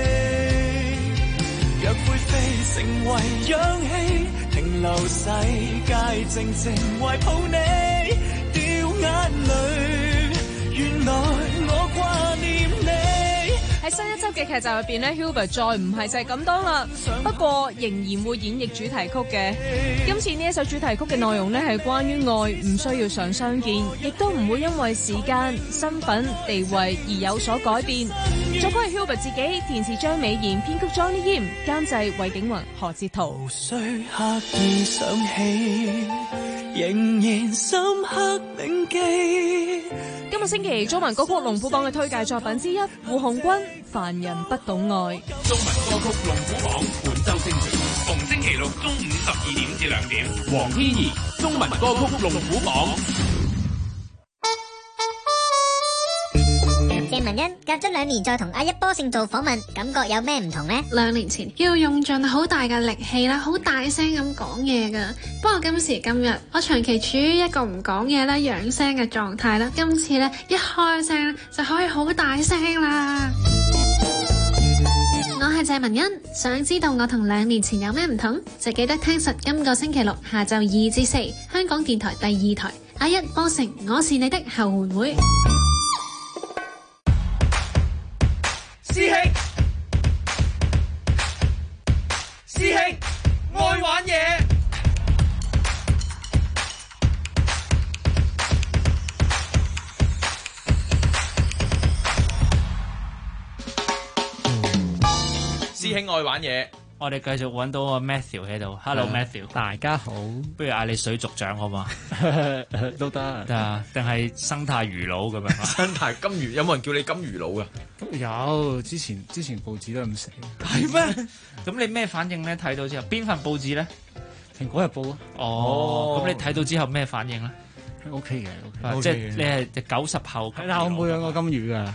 若灰飛成為氧氣，停留世界靜靜懷抱你，掉眼淚。原來我掛念你。 喺新一輯嘅劇集入邊呢 Hubert 再唔係就係咁當啦，不過仍然會演繹主題曲嘅。今次呢一首主題曲嘅內容呢係關於愛，唔需要常相見，亦都唔會因為時間、身份、地位而有所改變。作曲係 Hubert 自己，填詞張美賢，編曲 Johnny Yim， 監製衛景雲、何哲圖。 無需刻意想起，仍然深刻銘記。 今個星期中文歌曲龍虎榜嘅推介作品之一，胡鴻鈞《凡人不懂愛》。 中文歌曲龍虎榜本周精選，逢星期六中午12點至2點，黃天怡中文歌曲龍虎榜。 謝文欣隔咗2年再同阿一波勝做訪問，感覺有咩唔同呢？2 年前要用盡好大嘅力氣啦，好大聲咁講嘢噶。不過今時今日，我長期處於一個唔講嘢啦、養聲嘅狀態啦。今次咧一開聲就可以好大聲啦。我係謝文欣，想知道我同2年前有咩唔同，就記得聽實今個星期六下晝2至4，香港電台第2台阿一波成我是你的後援會。 師兄，師兄，愛玩嘢。 師兄愛玩嘢， 我哋繼續揾到個 Matthew 喺度。Hello Matthew， 大家好。 不如嗌你水族長好嘛？ 都得。 得啊，定係生態魚佬咁樣？ 生態金魚，有冇人叫你金魚佬㗎？ 有，之前報紙都咁寫。 係咩？咁你咩反應咧？睇到之後，邊份報紙咧？ 蘋果日報啊。 哦，咁你睇到之後咩反應咧 ？OK 嘅， 即係你係90後。 係啦，我冇養過金魚㗎。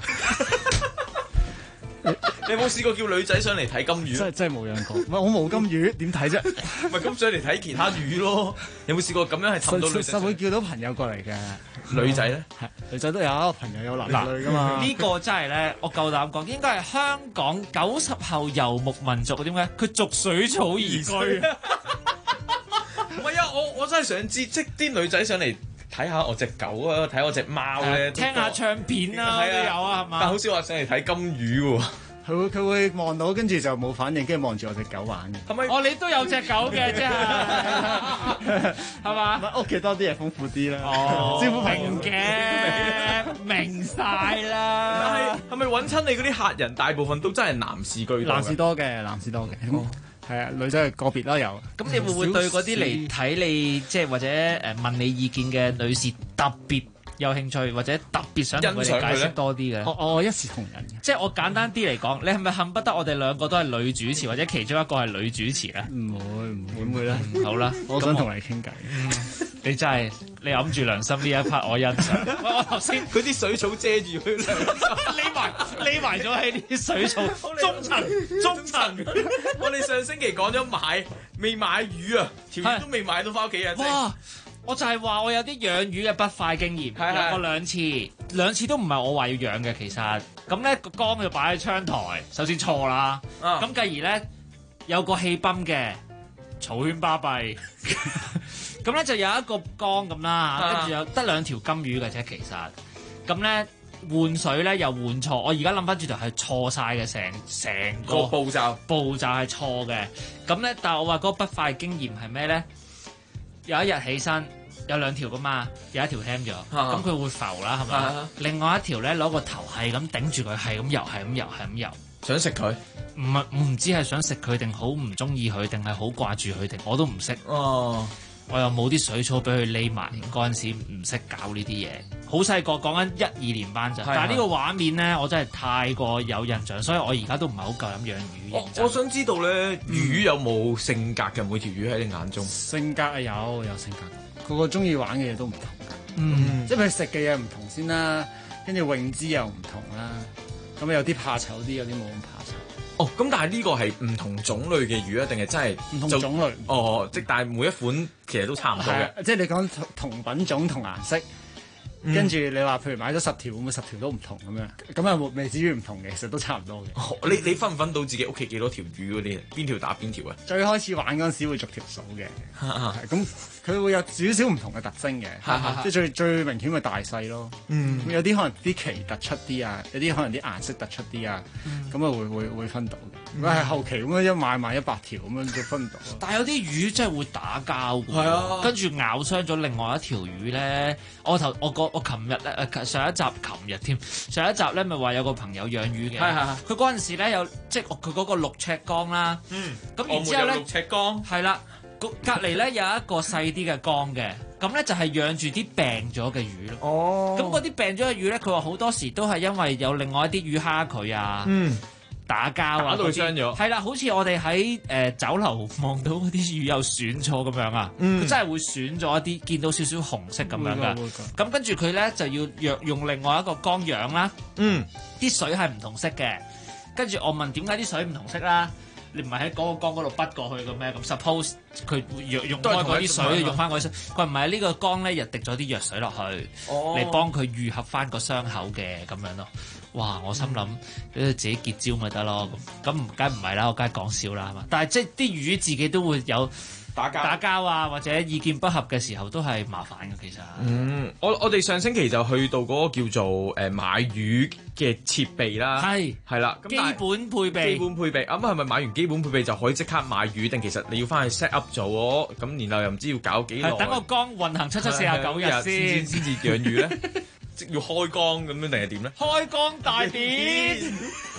你有冇試過叫女仔上嚟睇金魚？ 真係冇養過。唔係我冇金魚，點睇啫？ 咪咁上嚟睇其他魚咯。有冇試過咁樣係氹到女仔？ 實會叫到朋友過嚟嘅。 女仔咧？ 係女仔都有，朋友有男女㗎嘛。 呢個真係咧，我夠膽講，應該係香港90後遊牧民族。點解？佢逐水草而居。 唔係啊！我真係想知，即係啲女仔上嚟睇下我隻狗啊，睇我隻貓咧， 聽下唱片啊，都有啊，係嘛？ 但好少話上嚟睇金魚喎。 佢會望到，跟住就冇反應，跟住望住我隻狗玩嘅。 係咪？哦，你都有隻狗嘅，真係係嘛？ 屋企多啲嘢豐富啲啦。 哦，招呼明嘅，明晒啦。 但係咪揾親你嗰啲客人大部分都真係男士居多？ 男士多嘅。係啊，女仔係個別啦有。 咁你會唔會對嗰啲嚟睇你，即係或者問你意見嘅女士特別有興趣，或者特別想同佢哋解釋多啲嘅？ 我一視同仁嘅。 即係我簡單啲嚟講，你係咪恨不得我哋兩個都係女主持，或者其中一個係女主持咧？ 唔會啦。 好啦， 我想同你傾偈。 你真係你揞住良心呢一 part 我欣賞。我頭先佢啲水草遮住佢良心， 匿埋咗喺啲水草中層。 我哋上星期講咗未買魚啊，條魚都未買到翻屋企啊！ 哇！我就係話我有啲養魚嘅不快經驗，養過兩次都唔係我話要養嘅，其實咁咧個缸就擺喺窗台，首先錯啦。咁繼而咧有個氣泵嘅嘈喧巴閉，咁咧就有一個缸咁啦，跟住有得2條金魚嘅啫，其實咁咧換水咧又換錯，我而家諗翻轉頭係錯晒嘅，成個步驟係錯嘅。咁咧，但係我話嗰個不快經驗係咩咧？有一日起身有2條噶嘛，有一條輕咗，咁佢會浮啦，係咪？另外一條咧攞個頭係咁頂住佢，係咁游， 想食佢？ 唔知係想食佢定好唔中意佢，定係好掛住佢，定我都唔識。我又冇啲水草俾佢匿埋，嗰陣時唔識搞呢啲嘢。好細個，講緊1、2年班咋。但係呢個畫面咧，我真係太過有印象，所以我而家都唔係好夠膽養魚。 我想知道咧，魚有冇性格嘅？每條魚喺你眼中， 性格啊有性格，個個中意玩嘅嘢都唔同。即係佢食嘅嘢唔同先啦，跟住泳姿又唔同啦。咁有啲怕醜啲，有啲冇咁怕醜。 咁但係呢個係唔同種類嘅魚啊，定係真係唔同種類？ 但係每一款其實都差唔多嘅。 即係你講同品種同顏色，跟住你話譬如買咗10條，會唔會10條都唔同咁樣？咁啊未至於唔同嘅，其實都差唔多嘅。 你分唔分到自己屋企幾多條魚嗰啲？邊條打邊條啊？ 最開始玩嗰陣時會逐條數嘅，咁佢會有少少唔同嘅特徵嘅，即係最明顯嘅大細咯。有啲可能啲鰭突出啲啊，有啲可能啲顏色突出啲啊，咁啊會分到嘅。如果係後期咁樣一買100條咁樣就分到。 但係有啲魚真係會打交㗎，跟住咬傷咗另外一條魚咧。我琴日咧上一集咧咪話有個朋友養魚嘅，佢嗰陣時咧有即係佢嗰個6尺缸啦，咁然之後咧6尺缸係啦，隔離咧有一個細啲嘅缸嘅，咁咧就係養住啲病咗嘅魚咯。咁嗰啲病咗嘅魚咧，佢話好多時都係因為有另外一啲魚蝦佢啊。打交啊， 打到傷咗， 係啦，好似我哋喺酒樓望到嗰啲魚有損咗咁樣啊，佢真係會損咗一啲，見到少少紅色咁樣噶。咁跟住佢咧就要用另外一個缸養啦。啲水係唔同色嘅。跟住我問點解啲水唔同色啦？你唔係喺嗰個缸嗰度筆過去嘅咩？咁 suppose 佢用開嗰啲水，用翻嗰啲水。佢唔係呢個缸咧，又滴咗啲藥水落去，嚟幫佢愈合翻個傷口嘅咁樣咯。哇！我心諗自己結招咪得咯，咁梗唔係啦，我梗係講笑啦，係嘛？但係即係啲魚自己都會有打交啊，或者意見不合嘅時候都係麻煩嘅，其實。 我哋上星期就去到嗰個叫做買魚嘅設備啦，係啦， 基本配備。 咁係咪買完基本配備就可以即刻買魚？定其實你要翻去 set up 做咁，然後又唔知要搞幾耐？ 等個缸運行749日先至養魚咧？即要開缸咁樣定係點咧？ 開缸大典，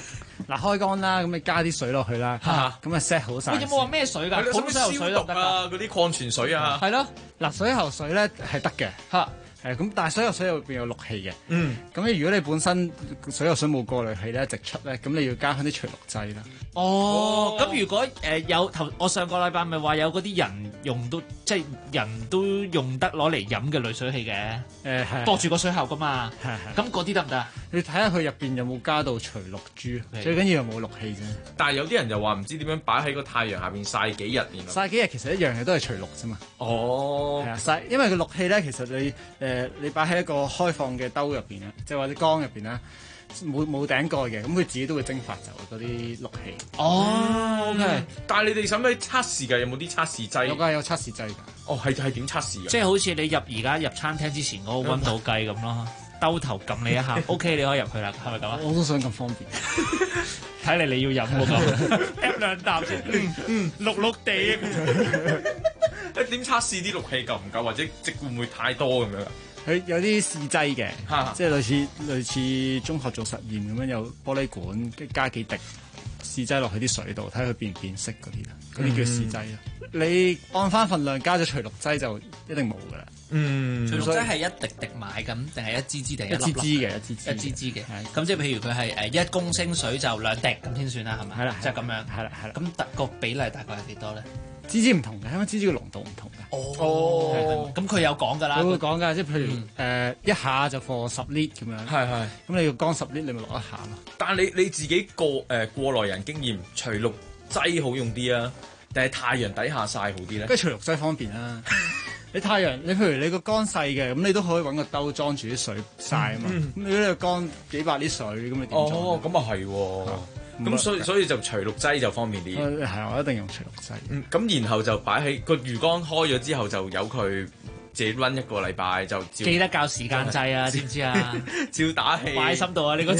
嗱開缸啦，咁你加啲水落去啦，咁啊 set 好晒。 有冇話咩水㗎？普通水喉水都得啊，嗰啲礦泉水啊。 係咯， 嗱水喉水咧係得嘅。嚇。咁，但係水喉水入邊有氯氣嘅。咁如果你本身水喉水冇過濾器咧，直出咧，咁你要加翻啲除氯劑啦。 咁如果有我上個禮拜咪話有嗰啲人用到，即係人都用得攞嚟飲嘅濾水器嘅，駁住個水喉噶嘛。咁嗰啲得唔得啊？ 你睇下佢入邊有冇加到除氯珠，最緊要係冇氯氣啫。 但係有啲人就話唔知點樣擺喺個太陽下邊曬幾日， 曬幾日其實一樣嘢都係除氯啫嘛。係啊，曬，因為個氯氣咧，其實你擺喺一個開放嘅兜入邊啊，即係或者缸入邊啦，冇頂蓋嘅，咁佢自己都會蒸發走嗰啲氯氣。 OK。 但係你哋使唔使測試㗎？有冇啲測試劑？ 有㗎，有測試劑㗎。 係點測試㗎？ 即係好似你而家入餐廳之前嗰個溫度計咁咯，兜頭撳你一下，OK 你可以入去啦，係咪咁啊？ 我都想咁方便。 睇嚟你要飲喎咁，F 兩啖先，綠綠地。 點測試啲氯氣夠唔夠，或者會唔會太多咁樣？ 佢有啲試劑嘅，即係類似中學做實驗咁樣，有玻璃管加幾滴試劑落去啲水度，睇下佢變唔變色嗰啲啦，嗰啲叫試劑啦。你按翻份量加咗除氯劑就一定冇噶啦。 除氯劑係一滴滴買咁，定係一支支定一支嘅？咁即係譬如佢係1公升水就2滴咁先算啦，係咪？ 係啦， 即係咁樣。係啦。咁個比例大概係幾多咧？ 支支唔同嘅，因為支支嘅濃度唔同嘅。 咁佢有講㗎啦。 佢會講㗎，即係譬如一下就放10 lit 咁樣。 係。 咁你要缸10 lit，你咪落一下咯。 但係你自己過來人經驗，除氯劑好用啲啊，定係太陽底下曬好啲咧？ 跟住除氯劑方便啦。你太陽，你譬如你個缸細嘅，咁你都可以揾個兜裝住啲水曬啊嘛。咁如果你個缸幾百啲水，咁你點裝？ 咁啊係喎。咁所以就除氯劑就方便啲。 係，我一定用除氯劑。 咁然後就擺喺個魚缸開咗之後，就由佢自己溫1個禮拜就記得校時間掣啊，知唔知啊？ 照打氣。 擺喺心度啊！呢個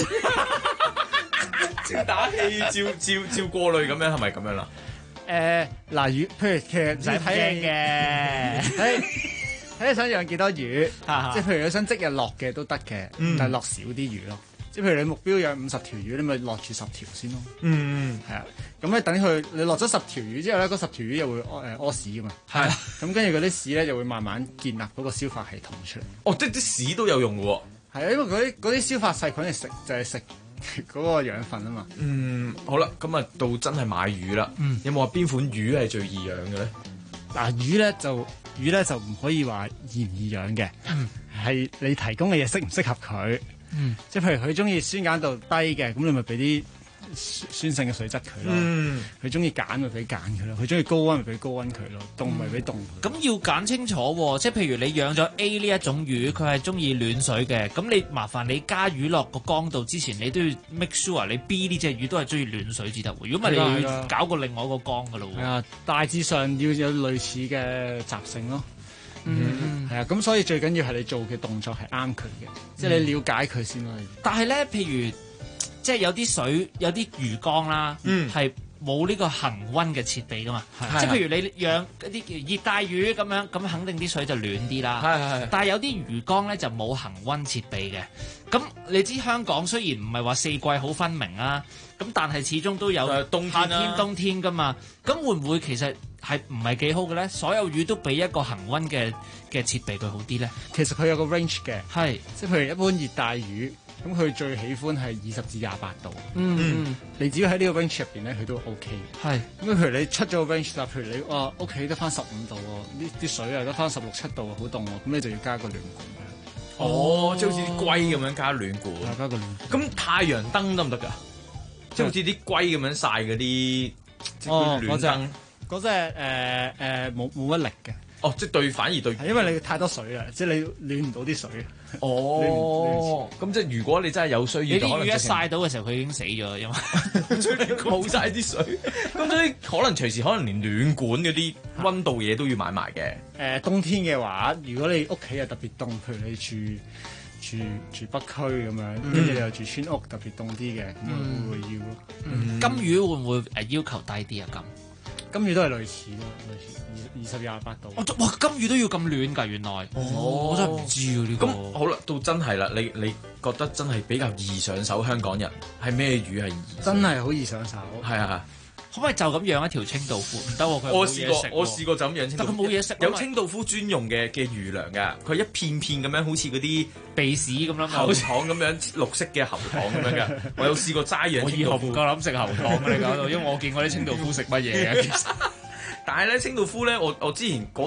照打氣，照過濾咁樣，係咪咁樣啦？ 嗱，魚，譬如其實唔使睇嘅，睇你想養幾多魚，即係譬如你想即日落嘅都得嘅，但係落少啲魚咯。即係譬如你目標養50條魚，你咪落住10條先咯。係啊，咁咧等你落咗10條魚之後咧，嗰10條魚又會屙屎噶嘛。係。咁跟住嗰啲屎咧就會慢慢建立嗰個消化系統出嚟。 即係啲屎都有用嘅喎。 係啊，因為嗰啲消化細菌就係食嗰個養分啊嘛。 好啦，咁啊到真係買魚啦。有冇話邊款魚係最易養嘅咧？ 嗱，魚咧就唔可以話易唔易養嘅，係你提供嘅嘢適唔適合佢。即係譬如佢中意酸鹼度低嘅，咁你咪俾啲酸性嘅水質佢咯。佢中意鹼咪俾鹼佢咯。佢中意高溫咪俾高溫佢咯。凍咪俾凍佢。 咁要揀清楚喎，即係譬如你養咗 A 呢一種魚，佢係中意暖水嘅，咁你麻煩你加魚落個缸度之前，你都要 make sure 你 B 呢隻魚都係中意暖水至得喎。如果唔係，你要搞個另外一個缸噶咯喎。 係啊，大致上要有類似嘅習性咯。係啊，咁所以最緊要係你做嘅動作係啱佢嘅，即係你了解佢先咯。 但係咧，譬如即係有啲水，有啲魚缸啦，係冇呢個恒溫嘅設備噶嘛。即係譬如你養一啲熱帶魚咁樣，咁肯定啲水就暖啲啦。但係有啲魚缸咧就冇恒溫設備嘅。咁你知香港雖然唔係話4季好分明啊，咁但係始終都有夏天、冬天噶嘛。咁會唔會其實係唔係幾好嘅咧？所有魚都俾一個恒溫嘅設備佢好啲咧？ 其實佢有個 range 嘅，即係譬如一般熱帶魚，咁佢最喜歡係20至28度。你只要喺呢個 range 入邊咧，佢都 OK。咁譬如你出咗個 range 啦，譬如你屋企得翻15度喎，啲水啊得翻16、17度好凍喎，咁你就要加個暖管。 即係好似啲龜咁樣加暖管。 加個暖管。 咁太陽燈得唔得㗎？即係好似啲龜咁樣曬嗰啲暖燈。 嗰隻冇乜力嘅。 即係反而對， 因為你太多水啦，即係你暖唔到啲水。 咁即係如果你真係有需要， 你啲魚一曬到嘅時候，佢已經死咗，因為冇晒啲水。咁所以可能隨時連暖管嗰啲溫度嘢都要買埋嘅。 冬天嘅話，如果你屋企又特別凍，譬如你住北區咁樣，跟住又住村屋特別凍啲嘅，咁會要咯。 金魚會唔會要求低啲啊？ 金魚都係類似咯，類似20-28度。 哇！金魚都要咁暖㗎，原來。我真係唔知喎呢個。 咁好啦，到真係啦，你覺得真係比較易上手香港人係咩魚係易？ 真係好易上手。 係啊。 可唔可以就咁養一條清道夫？唔得喎，佢我試過就咁養清道夫， 但佢冇嘢食。 有清道夫專用嘅魚糧㗎，佢一片片咁樣，好似嗰啲鼻屎咁樣， 喉糖咁樣，綠色嘅喉糖咁樣㗎。我有試過齋養清道夫。 我以後唔夠膽食喉糖啊！你搞到，因為我見過啲清道夫食乜嘢嘅。其實， 但係咧清道夫咧，我之前嗰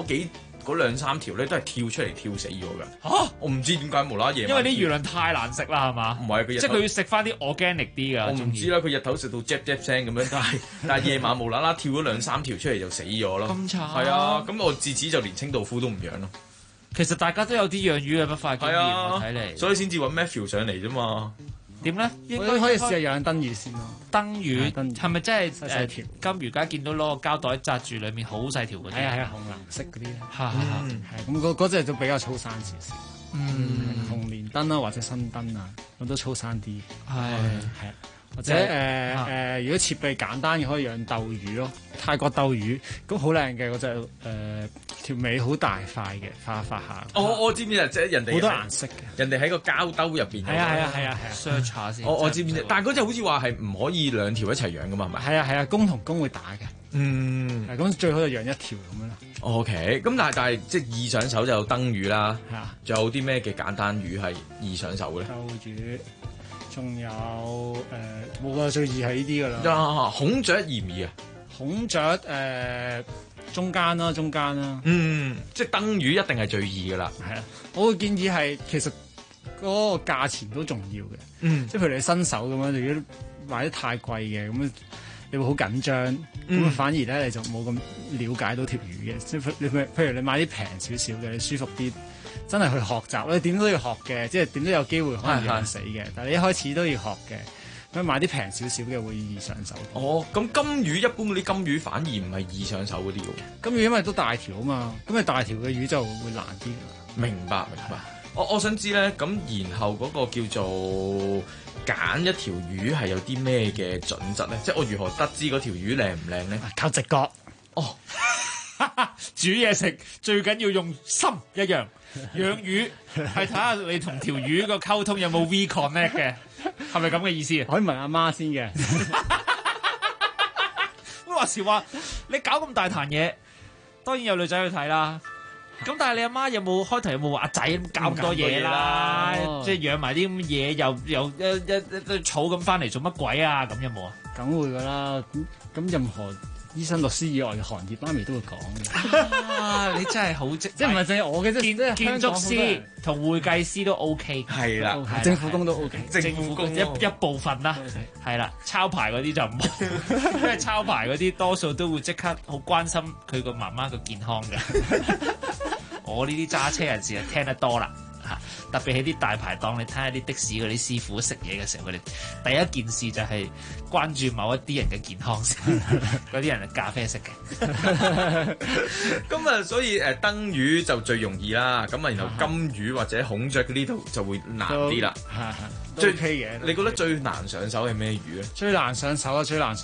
2-3條咧都係跳出嚟跳死咗㗎。 嚇！ 我唔知點解無啦啦夜。 因為啲魚糧太難食啦，係嘛？ 唔係佢， 即係佢要食翻啲 organic 啲㗎。 我唔知啦，佢日頭食到 jap 聲咁樣，但係夜晚無啦啦跳咗2-3條出嚟就死咗咯。 咁慘。 係啊，咁我自此就連清道夫都唔養咯。 其實大家都有啲養魚嘅不快經驗，我睇嚟。 所以先至揾 Matthew 上嚟啫嘛。 點咧？ 應該可以試下養燈魚先咯。 燈魚係咪真係細條？ 金魚街見到攞個膠袋紮住，裡面好細條嗰啲。 係啊，紅藍色嗰啲。 係咁嗰隻就比較粗生少少。紅連燈啦，或者新燈啊，咁都粗生啲。係。或者如果設備簡單嘅，可以養鬥魚咯。泰國鬥魚咁好靚嘅嗰隻條尾好大塊嘅，發下。 我知唔知啊？即係人哋好多顏色嘅， 人哋喺個膠兜入邊。 係啊 search 下先。 我知唔知？但係嗰隻好似話係唔可以2條一齊養噶嘛？係咪？ 係啊，公同公會打嘅。咁最好就養1條咁樣啦。 OK，咁但係即係易上手就有燈魚啦。仲有啲咩嘅簡單魚係易上手嘅咧？ 鬥魚。仲有冇啊？最易係呢啲㗎啦。 孔雀易唔易啊？ 孔雀中間啦。即係燈魚一定係最易㗎啦。 係啊，我會建議係其實嗰個價錢都重要嘅。即係譬如你新手咁樣，如果買得太貴嘅咁，你會好緊張。咁反而咧你就冇咁了解到條魚嘅。即係譬如你買啲平少少嘅，你舒服啲。真係去學習，你點都要學嘅，即係點都有機會可能養死嘅。但係你一開始都要學嘅，咁買啲平少少嘅會易上手。 咁金魚一般嗰啲金魚反而唔係易上手嗰啲喎。 金魚因為都大條啊嘛，咁你大條嘅魚就會難啲。 明白。我想知咧，咁然後嗰個叫做揀一條魚係有啲咩嘅準則咧？即係我如何得知嗰條魚靚唔靚咧？ 靠直覺。 煮嘢食最緊要用心一樣。養魚係睇下你同條魚個溝通有冇 We Connect 嘅，係咪咁嘅意思啊？ 可以問阿媽先嘅。 話時話你搞咁大壇嘢，當然有女仔去睇啦。咁但係你阿媽有冇開頭有冇話阿仔搞咁多嘢啦？即係養埋啲咁嘢，又一草咁翻嚟做乜鬼啊？咁有冇啊？ 梗會噶啦。咁任何醫生、律師以外嘅行業，媽咪都會講嘅。 你真係好即係唔係淨係我嘅啫， 建築師同會計師都 OK。 係啦， 政府工都 OK。 政府工一部分啦，係啦，抄牌嗰啲就唔好，因為抄牌嗰啲多數都會即刻好關心佢個媽媽個健康嘅。我呢啲揸車人士就聽得多啦。特別喺啲大排檔，你睇下啲的士嗰啲師傅食嘢嘅時候，佢哋第一件事就係關注某一啲人嘅健康先。嗰啲人係咖啡色嘅。 咁啊，所以燈魚就最容易啦。咁啊，然後金魚或者孔雀呢度就會難啲啦。 最 OK 嘅。 你覺得最難上手係咩魚咧？ 最難上手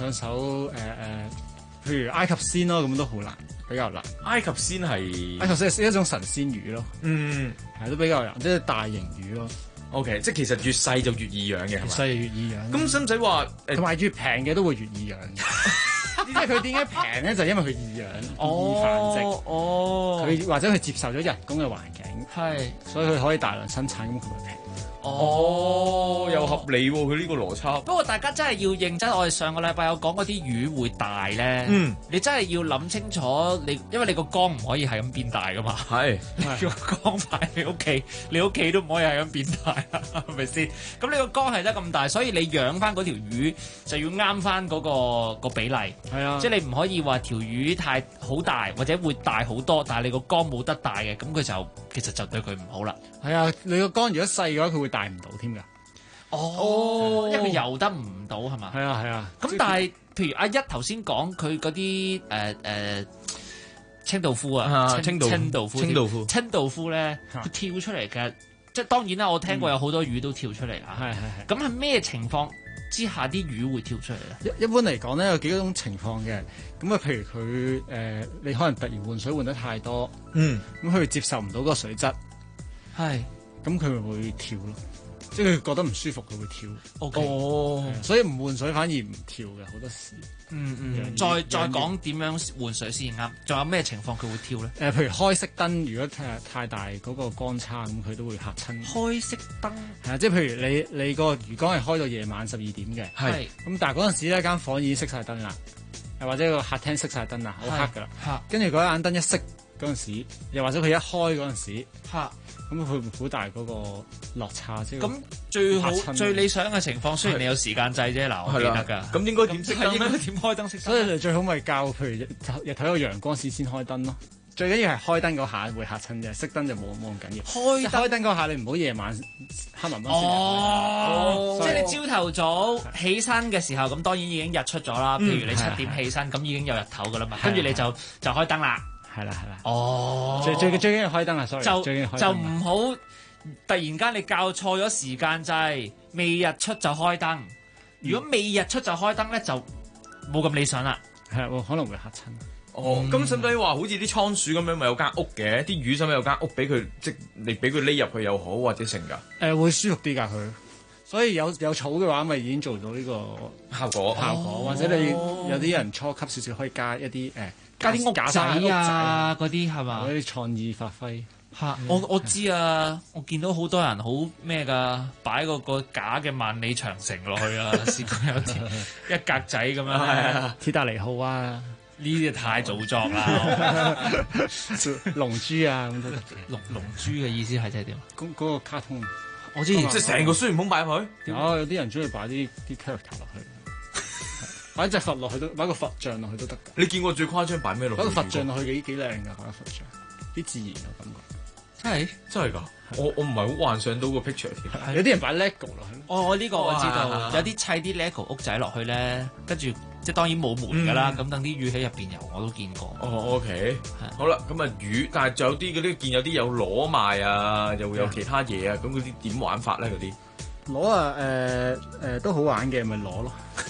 譬如埃及鮮咯，咁都好難，比較難。 埃及鮮係一種神仙魚咯，係都比較難，即係大型魚咯。 OK，即係其實越細就越易養嘅，係嘛？ 越細越易養。 咁使唔使話同埋越平嘅都會越易養？即係佢點解平咧？就因為佢易養、易繁殖。佢或者佢接受咗人工嘅環境，所以佢可以大量生產，咁佢會平。 又合理喎，佢呢個邏輯。 不過大家真係要認真，我哋上個禮拜有講嗰啲魚會大咧，你真係要諗清楚，因為你個缸唔可以係咁變大噶嘛。係，個缸擺喺屋企，你屋企都唔可以係咁變大，係咪先？咁你個缸係得咁大，所以你養翻嗰條魚就要啱翻嗰個比例。係啊，即係你唔可以話條魚太好大，或者會大好多，但係你個缸冇得大嘅，咁佢就其實就對佢唔好啦。 係啊，你個缸如果細嘅話，佢會大唔到添㗎。 因為佢游得唔到係嘛？ 係啊。 咁但係，譬如阿一頭先講佢嗰啲清道夫啊，清道夫咧，佢跳出嚟嘅，即係當然啦，我聽過有好多魚都跳出嚟啊。咁係咩情況之下啲魚會跳出嚟咧？ 一般嚟講咧，有幾種情況嘅。咁啊，譬如佢你可能突然換水換得太多，咁佢接受唔到嗰個水質， 係， 咁佢咪會跳咯。即係佢覺得唔舒服，佢會跳。 哦， 所以唔換水反而唔跳嘅好多時。 再講點樣換水先啱？仲有咩情況佢會跳咧？ 譬如開熄燈，如果太大嗰個光差，咁佢都會嚇親。 開熄燈係啊，即係譬如你個魚缸係開到夜晚12點嘅， 係咁但係嗰陣時咧間房已經熄晒燈啦，或者個客廳熄晒燈啦，好黑㗎啦。跟住嗰盞燈一熄嗰陣時，又或者佢一開嗰陣時，咁佢會好大嗰個落差先。 咁最理想嘅情況，雖然你有時間掣啫，嗱，我記得㗎。 咁應該點熄燈咧？ 應該點開燈熄燈？ 所以你最好咪教，譬如日頭有陽光時先開燈咯。最緊要係開燈嗰下會嚇親啫，熄燈就冇咁緊要。開燈嗰下你唔好夜晚黑掹掹先。 即係你朝頭早起身嘅時候，咁當然已經日出咗啦。譬如你7點起身，咁已經有日頭㗎啦嘛。跟住你就開燈啦。 係啦。 哦， 最緊要開燈啊 ！sorry， 就唔好突然間你校錯咗時間掣，未日出就開燈。如果未日出就開燈咧，就冇咁理想啦。 係可能會嚇親。 咁使唔使話好似啲倉鼠咁樣，咪有間屋嘅？啲魚使唔使有間屋俾佢，即你俾佢匿入去又好，或者成㗎？ 會舒服啲㗎佢。所以有草嘅話，咪已經做到呢個效果。 或者你有啲人初級少少可以加一啲加啲屋仔啊嗰啲係嘛？ 嗰啲創意發揮嚇，我知啊！我見到好多人好咩㗎，擺個假嘅萬里長城落去啊！試過有啲一格仔咁樣， 鐵達尼號啊， 呢啲太做作啦！ 龍珠啊咁都得。 龍珠嘅意思係即係點？ 嗰個卡通， 我知， 即係成個孫悟空擺入去。 有啲人中意擺啲 character 落去。擺隻佛落去都，擺個佛像落去都得㗎。 你見過最誇張擺咩落去？ 擺個佛像落去幾靚㗎，擺個佛像，啲自然嘅感覺。 真係㗎！我唔係好幻想到個 picture 添。 有啲人擺 lego 落去。 我呢個我知道，有啲砌啲 lego 屋仔落去咧，跟住即係當然冇門㗎啦，咁等啲魚喺入邊游，我都見過。 OK，好啦，咁啊魚，但係仲有啲嗰啲見有啲有螺賣啊，又會有其他嘢啊，咁嗰啲點玩法咧？嗰啲螺啊都好玩嘅，咪螺咯。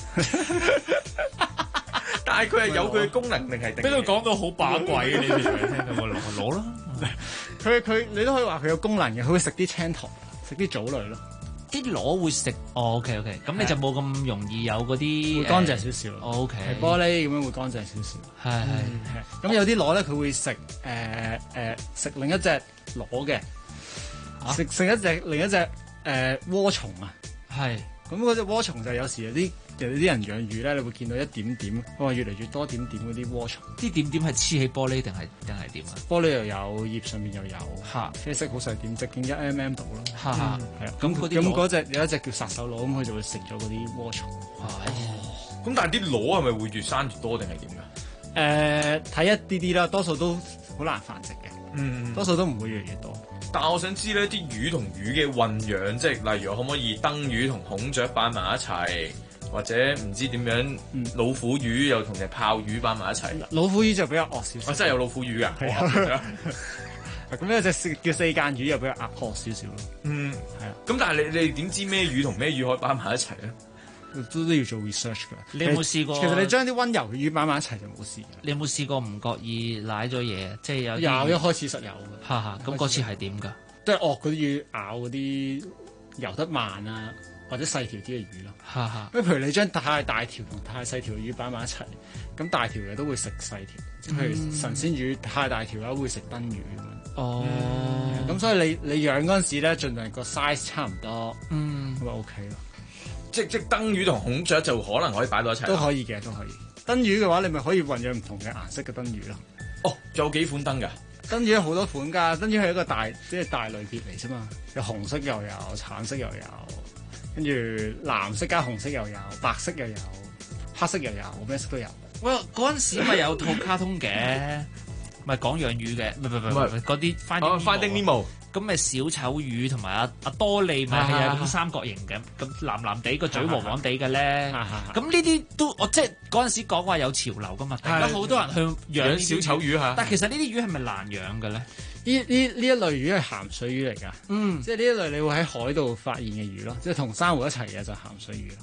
但係佢係有佢嘅功能定係定？ 俾佢講到好把鬼，你哋聽到個螺咯。 佢你都可以話佢有功能嘅，佢會食啲青苔，食啲藻類咯。 啲螺會食OK，咁你就冇咁容易有嗰啲會乾淨少少。 OK， 玻璃咁樣會乾淨少少。 係。 咁有啲螺咧，佢會食食另一隻螺嘅，食另一隻渦蟲啊。 係。 咁嗰隻渦蟲就有時有啲人養魚咧，你會見到一點點，越嚟越多點點嗰啲渦蟲。 啲點點係黐起玻璃定係點啊？ 玻璃又有，葉上面又有。啡色好細點，直徑1mm 度咯。係啊。咁嗰隻有一隻叫殺手螺，咁佢就會食咗嗰啲渦蟲。 咁但係啲螺係咪會越生越多定係點㗎？ 睇一啲啲啦，多數都好難繁殖嘅。多數都唔會越嚟越多。 但係我想知咧，啲魚同魚嘅混養，即係例如可唔可以燈魚同孔雀擺埋一齊，或者唔知點樣老虎魚又同隻炮魚擺埋一齊？ 老虎魚就比較惡少少。 真係有老虎魚㗎。 咁有隻叫四間魚又比較惡少少咯。係啊。 咁但係你點知咩魚同咩魚可以擺埋一齊咧？ 都要做 research 㗎。 你有冇試過？ 其實你將啲溫柔嘅魚擺埋一齊就冇事。 你有冇試過唔覺意舐咗嘢？即係有一開始實有嘅。 咁嗰次係點㗎？ 都係惡嗰啲魚咬嗰啲游得慢啊，或者細條啲嘅魚咯。因為譬如你將太大條同太細條嘅魚擺埋一齊，咁大條嘅都會食細條。譬如神仙魚太大條嘅會食燈魚咁樣。咁所以你養嗰陣時咧，盡量個 size 差唔多，咁咪 OK 咯。 即燈魚同孔雀就可能可以擺到一齊。 都可以嘅，都可以。燈魚嘅話，你咪可以混養唔同嘅顏色嘅燈魚咯。 仲有幾款燈㗎？ 燈魚有好多款㗎，燈魚係一個大類別嚟啫嘛。有紅色又有，橙色又有，跟住藍色加紅色又有，白色又有，黑色又有，咩色都有。 喂，嗰陣時咪有套卡通嘅，咪講養魚嘅，唔係嗰啲 Finding Nemo。 咁咪小丑魚同埋阿多利咪係咁三角形嘅，咁藍藍地個嘴黃黃地嘅咧。咁呢啲都我即係嗰陣時講話有潮流噶嘛，大家好多人去養小丑魚嚇。 但其實呢啲魚係咪難養嘅咧？ 呢一類魚係鹹水魚嚟㗎。即係呢一類你會喺海度發現嘅魚咯，即係同珊瑚一齊嘅就鹹水魚咯。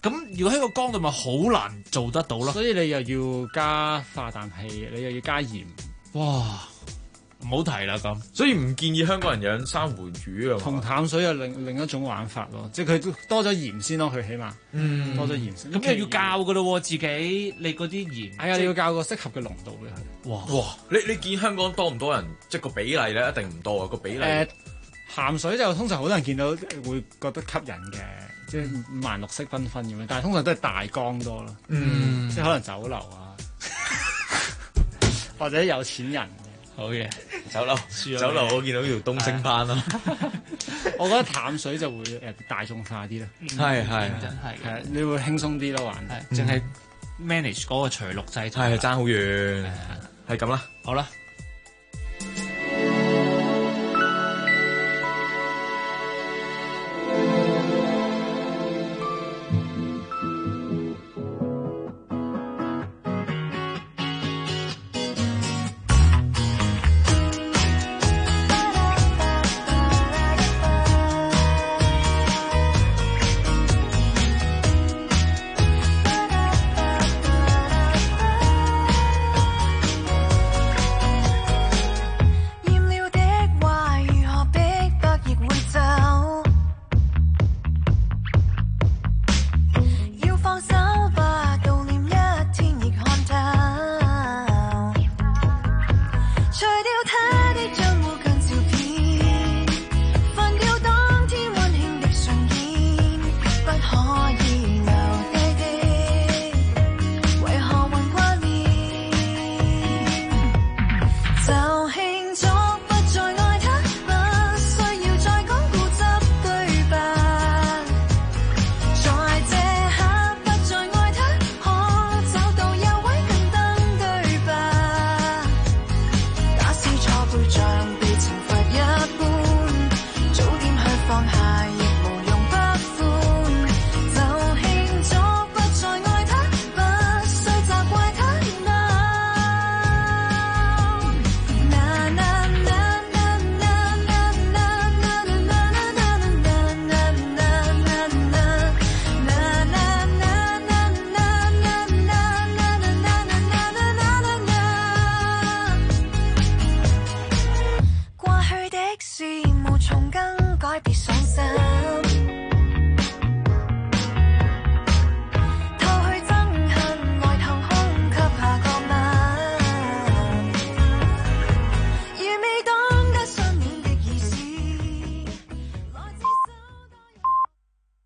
咁如果喺個缸度咪好難做得到咯。 所以你又要加化氮氣，你又要加鹽， 哇！唔好提啦咁。 所以唔建議香港人養珊瑚魚啊。 同淡水有另一種玩法咯，即係佢多咗鹽先咯，佢起碼多咗鹽先。 咁又要教噶咯喎，自己你嗰啲鹽。 係啊，你要教個適合嘅濃度俾佢。 哇！你見香港多唔多人？即係個比例咧，一定唔多啊個比例。 鹹水就通常好多人見到會覺得吸引嘅，即係五顏六色繽紛咁樣，但係通常都係大缸多咯。即係可能酒樓啊，或者有錢人。 好嘢， 酒樓我見到條東星斑咯。 我覺得淡水就會大眾化啲咯。 係真係你會輕鬆啲咯玩。 淨係 manage 嗰個除氯制。 係爭好遠。係咁啦， 好啦。